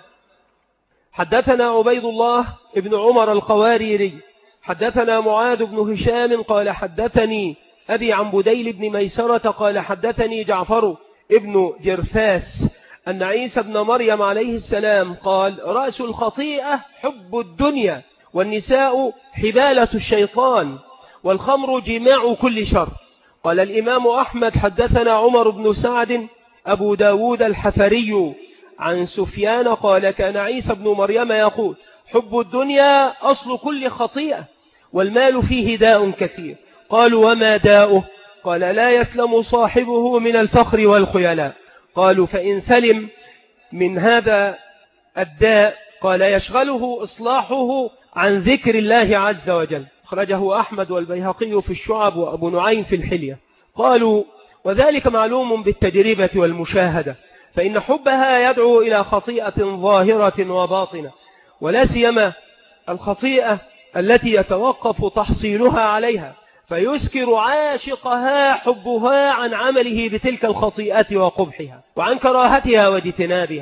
حدثنا عبيد الله بن عمر القواريري حدثنا معاذ بن هشام قال حدثني أبي عن بديل بن ميسرة قال حدثني جعفر ابن جرفاس أن عيسى بن مريم عليه السلام قال: رأس الخطيئة حب الدنيا، والنساء حبالة الشيطان، والخمر جماع كل شر. قال الإمام أحمد: حدثنا عمر بن سعد أبو داود الحفري عن سفيان قال: كان عيسى بن مريم يقول: حب الدنيا أصل كل خطيئة، والمال فيه داء كثير. قالوا: وما داؤه؟ قال: لا يسلم صاحبه من الفخر والخيلاء. قالوا: فإن سلم من هذا الداء قال: يشغله إصلاحه عن ذكر الله عز وجل. أخرجه أحمد والبيهقي في الشعب وأبو نعيم في الحلية. قالوا: وذلك معلوم بالتجربة والمشاهدة، فإن حبها يدعو إلى خطيئة ظاهرة وباطنة، ولا سيما الخطيئة التي يتوقف تحصيلها عليها، فيسكر عاشقها حبها عن عمله بتلك الخطيئة وقبحها وعن كراهتها واجتنابها.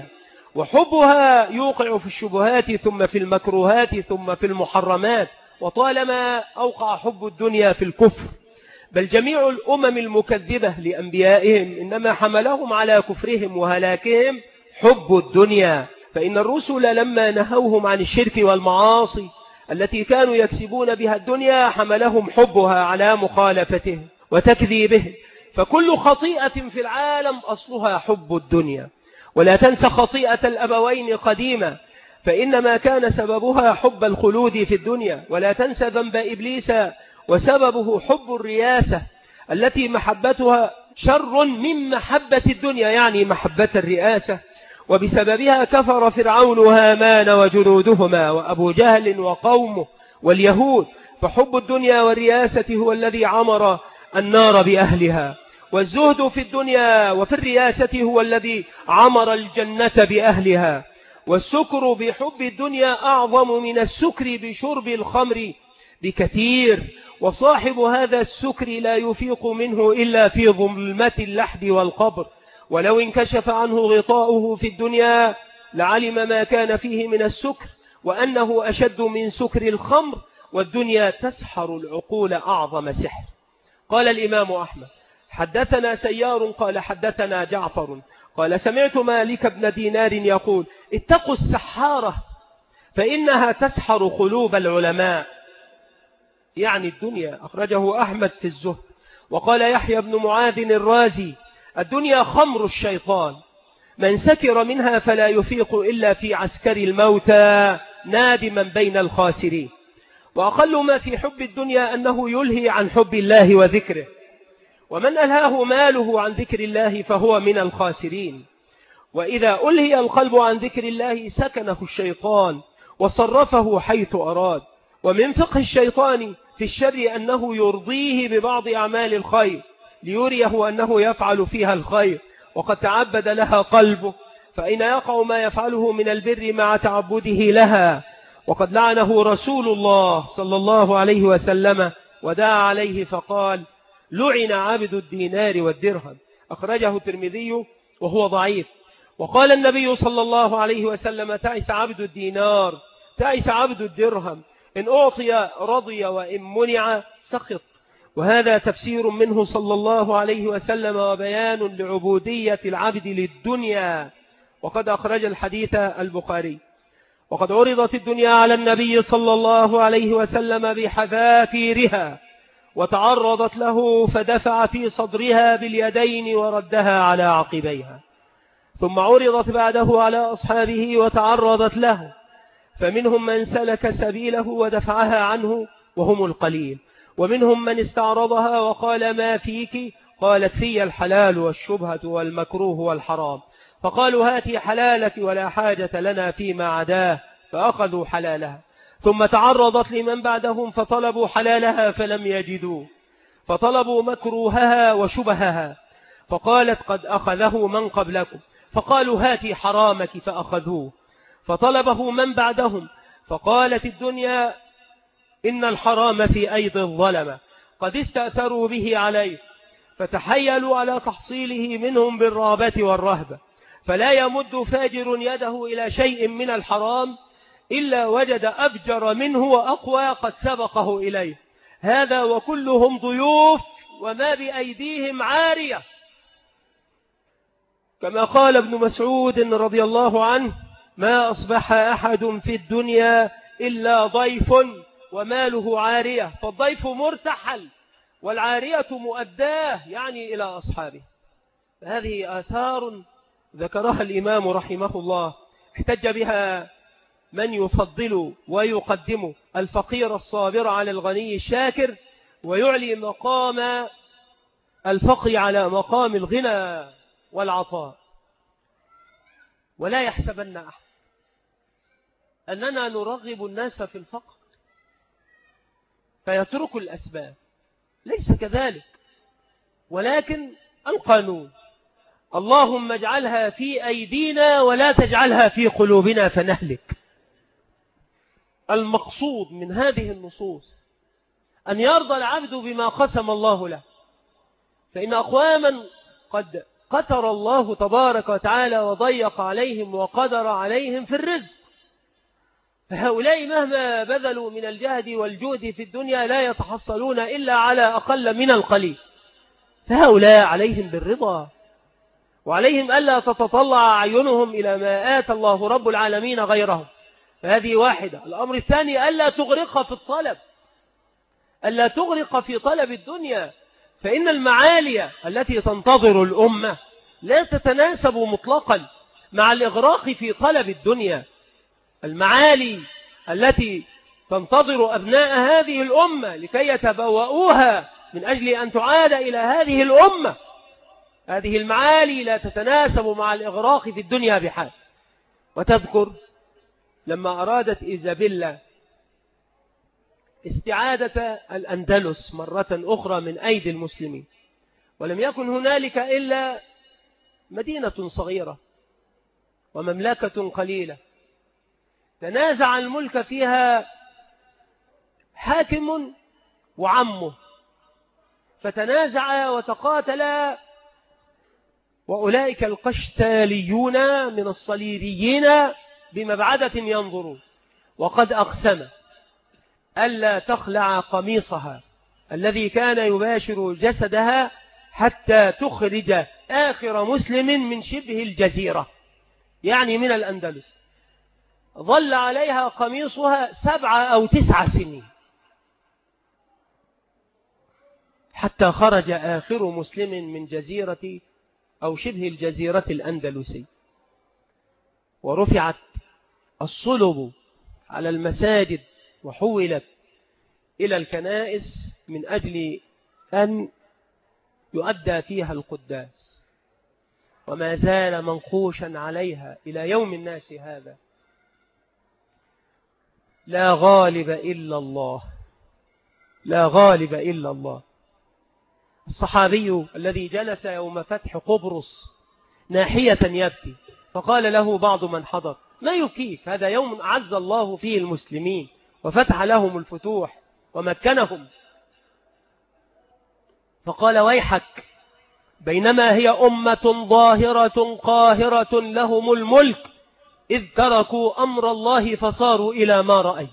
وحبها يوقع في الشبهات ثم في المكروهات ثم في المحرمات، وطالما أوقع حب الدنيا في الكفر. بل جميع الأمم المكذبة لأنبيائهم إنما حملهم على كفرهم وهلاكهم حب الدنيا، فإن الرسل لما نهوهم عن الشرك والمعاصي التي كانوا يكسبون بها الدنيا حملهم حبها على مخالفته وتكذيبه. فكل خطيئة في العالم أصلها حب الدنيا. ولا تنسى خطيئة الأبوين قديما، فإنما كان سببها حب الخلود في الدنيا. ولا تنسى ذنب إبليس وسببه حب الرياسة التي محبتها شر من محبة الدنيا، يعني محبة الرئاسة، وبسببها كفر فرعون وهامان وجنودهما وأبو جهل وقومه واليهود. فحب الدنيا والرياسة هو الذي عمر النار بأهلها، والزهد في الدنيا وفي الرياسة هو الذي عمر الجنة بأهلها. والسكر بحب الدنيا أعظم من السكر بشرب الخمر بكثير، وصاحب هذا السكر لا يفيق منه إلا في ظلمة اللحد والقبر، ولو انكشف عنه غطاؤه في الدنيا لعلم ما كان فيه من السكر، وأنه أشد من سكر الخمر، والدنيا تسحر العقول أعظم سحر. قال الإمام أحمد: حدثنا سيار قال حدثنا جعفر قال: سمعت مالك بن دينار يقول: اتقوا السحارة فإنها تسحر قلوب العلماء، يعني الدنيا. أخرجه أحمد في الزهد. وقال يحيى بن معاذ الرازي: الدنيا خمر الشيطان، من سكر منها فلا يفيق إلا في عسكر الموتى نادما بين الخاسرين. وأقل ما في حب الدنيا أنه يلهي عن حب الله وذكره، ومن ألهاه ماله عن ذكر الله فهو من الخاسرين. وإذا ألهي القلب عن ذكر الله سكنه الشيطان وصرفه حيث أراد. ومن فقه الشيطان في الشر أنه يرضيه ببعض أعمال الخير ليريه أنه يفعل فيها الخير، وقد تعبد لها قلبه، فإن يقع ما يفعله من البر مع تعبده لها، وقد لعنه رسول الله صلى الله عليه وسلم ودعا عليه فقال: لعن عبد الدينار والدرهم. أخرجه الترمذي وهو ضعيف. وقال النبي صلى الله عليه وسلم: تعس عبد الدينار، تعس عبد الدرهم، إن أعطي رضي وإن منع سخط. وهذا تفسير منه صلى الله عليه وسلم وبيان لعبودية العبد للدنيا. وقد أخرج الحديث البخاري. وقد عرضت الدنيا على النبي صلى الله عليه وسلم بحذافيرها، وتعرضت له فدفع في صدرها باليدين وردها على عقبيها، ثم عرضت بعده على أصحابه وتعرضت له، فمنهم من سلك سبيله ودفعها عنه وهم القليل، ومنهم من استعرضها وقال: ما فيك؟ قالت: في الحلال والشبهة والمكروه والحرام. فقالوا: هاتي حلالك ولا حاجة لنا فيما عداه، فأخذوا حلالها. ثم تعرضت لمن بعدهم فطلبوا حلالها فلم يجدوه، فطلبوا مكروهها وشبهها، فقالت: قد أخذه من قبلكم. فقالوا: هاتي حرامك، فأخذوه. فطلبه من بعدهم، فقالت الدنيا: إن الحرام في أيدي الظلمة، قد استأثروا به عليه، فتحيلوا على تحصيله منهم بالرغبة والرهبة، فلا يمد فاجر يده إلى شيء من الحرام إلا وجد أبجر منه وأقوى قد سبقه إليه. هذا وكلهم ضيوف وما بأيديهم عارية، كما قال ابن مسعود رضي الله عنه: ما أصبح أحد في الدنيا إلا ضيف وماله عارية. فالضيف مرتحل والعارية مؤداه، يعني إلى أصحابه. هذه آثار ذكرها الإمام رحمه الله، احتج بها من يفضل ويقدم الفقير الصابر على الغني الشاكر، ويعلي مقام الفقر على مقام الغنى والعطاء. ولا يحسبن أحد أننا نرغب الناس في الفقر فيترك الأسباب، ليس كذلك، ولكن القانون: اللهم اجعلها في أيدينا ولا تجعلها في قلوبنا فنهلك. المقصود من هذه النصوص أن يرضى العبد بما قسم الله له، فإن أقواما قد قتر الله تبارك وتعالى وضيق عليهم وقدر عليهم في الرزق، فهؤلاء مهما بذلوا من الجهد والجهد في الدنيا لا يتحصلون إلا على أقل من القليل، فهؤلاء عليهم بالرضا، وعليهم ألا تتطلع أعينهم إلى ما آتى الله رب العالمين غيرهم. فهذه واحدة. الأمر الثاني: ألا تغرق في الطلب، ألا تغرق في طلب الدنيا، فإن المعالي التي تنتظر الأمة لا تتناسب مطلقا مع الإغراق في طلب الدنيا. المعالي التي تنتظر أبناء هذه الأمة لكي يتبوؤوها من أجل أن تعاد إلى هذه الأمة، هذه المعالي لا تتناسب مع الإغراق في الدنيا بحال. وتذكر لما أرادت إيزابيلا استعادة الأندلس مرة أخرى من أيدي المسلمين، ولم يكن هنالك إلا مدينة صغيرة ومملكة قليلة، تنازع الملك فيها حاكم وعمه، فتنازع وتقاتلا، وأولئك القشتاليون من الصليبيين بمبعدة ينظرون، وقد أقسم ألا تخلع قميصها الذي كان يباشر جسدها حتى تخرج آخر مسلم من شبه الجزيرة، يعني من الأندلس. ظل عليها قميصها 7 أو 9 سنين حتى خرج آخر مسلم من جزيرة أو شبه الجزيرة الأندلسي، ورفعت الصلب على المساجد وحولت إلى الكنائس من أجل أن يؤدى فيها القداس، وما زال منقوشا عليها إلى يوم الناس هذا: لا غالب إلا الله، لا غالب إلا الله. الصحابي الذي جلس يوم فتح قبرص ناحية يبكي، فقال له بعض من حضر: ما يبكيك؟ هذا يوم أعز الله فيه المسلمين وفتح لهم الفتوح ومكنهم. فقال ويحك، بينما هي أمة ظاهرة قاهرة لهم الملك إذ تركوا أمر الله فصاروا إلى ما رأيت.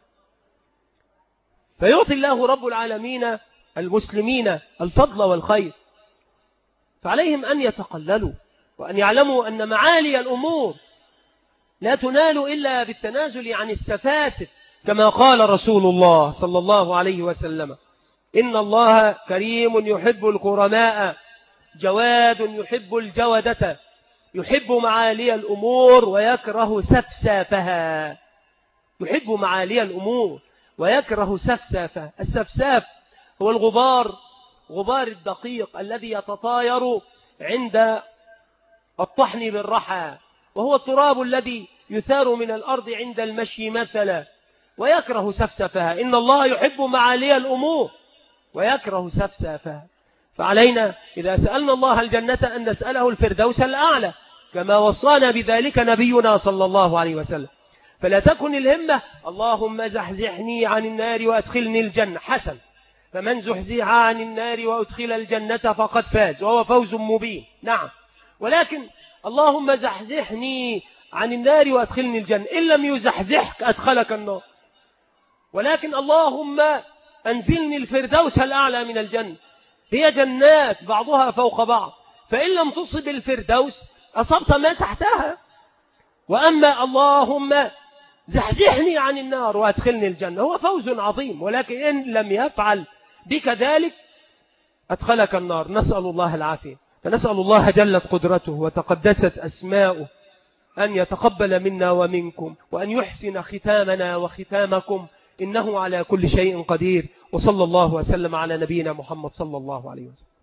فيعطي الله رب العالمين المسلمين الفضل والخير، فعليهم أن يتقللوا وأن يعلموا أن معالي الأمور لا تنال إلا بالتنازل عن السفاسف، كما قال رسول الله صلى الله عليه وسلم: إن الله كريم يحب الكرماء، جواد يحب الجودة، يحب معالي الأمور ويكره سفسافها. يحب معالي الأمور ويكره سفسافها. السفساف هو الغبار، غبار الدقيق الذي يتطاير عند الطحن بالرحى، وهو التراب الذي يثار من الأرض عند المشي مثلا، ويكره سفسافها. إن الله يحب معالي الأمور ويكره سفسافها. فعلينا إذا سألنا الله الجنة أن نسأله الفردوس الأعلى، كما وصانا بذلك نبينا صلى الله عليه وسلم. فلا تكن الهمة اللهم زحزحني عن النار وأدخلني الجنة، حسن، فمن زحزح عن النار وأدخل الجنة فقد فاز، وهو فوز مبين، نعم. ولكن اللهم زحزحني عن النار وأدخلني الجنة، إن لم يزحزحك أدخلك النار. ولكن اللهم أنزلني الفردوس الأعلى من الجنة. هي جنات بعضها فوق بعض، فإن لم تصب الفردوس أصبت ما تحتها. وأما اللهم زحزحني عن النار وأدخلني الجنة هو فوز عظيم، ولكن إن لم يفعل بك ذلك أدخلك النار، نسأل الله العافية. فنسأل الله جلت قدرته وتقدست أسماؤه أن يتقبل منا ومنكم، وأن يحسن ختامنا وختامكم، إنه على كل شيء قدير. وصلى الله وسلم على نبينا محمد صلى الله عليه وسلم.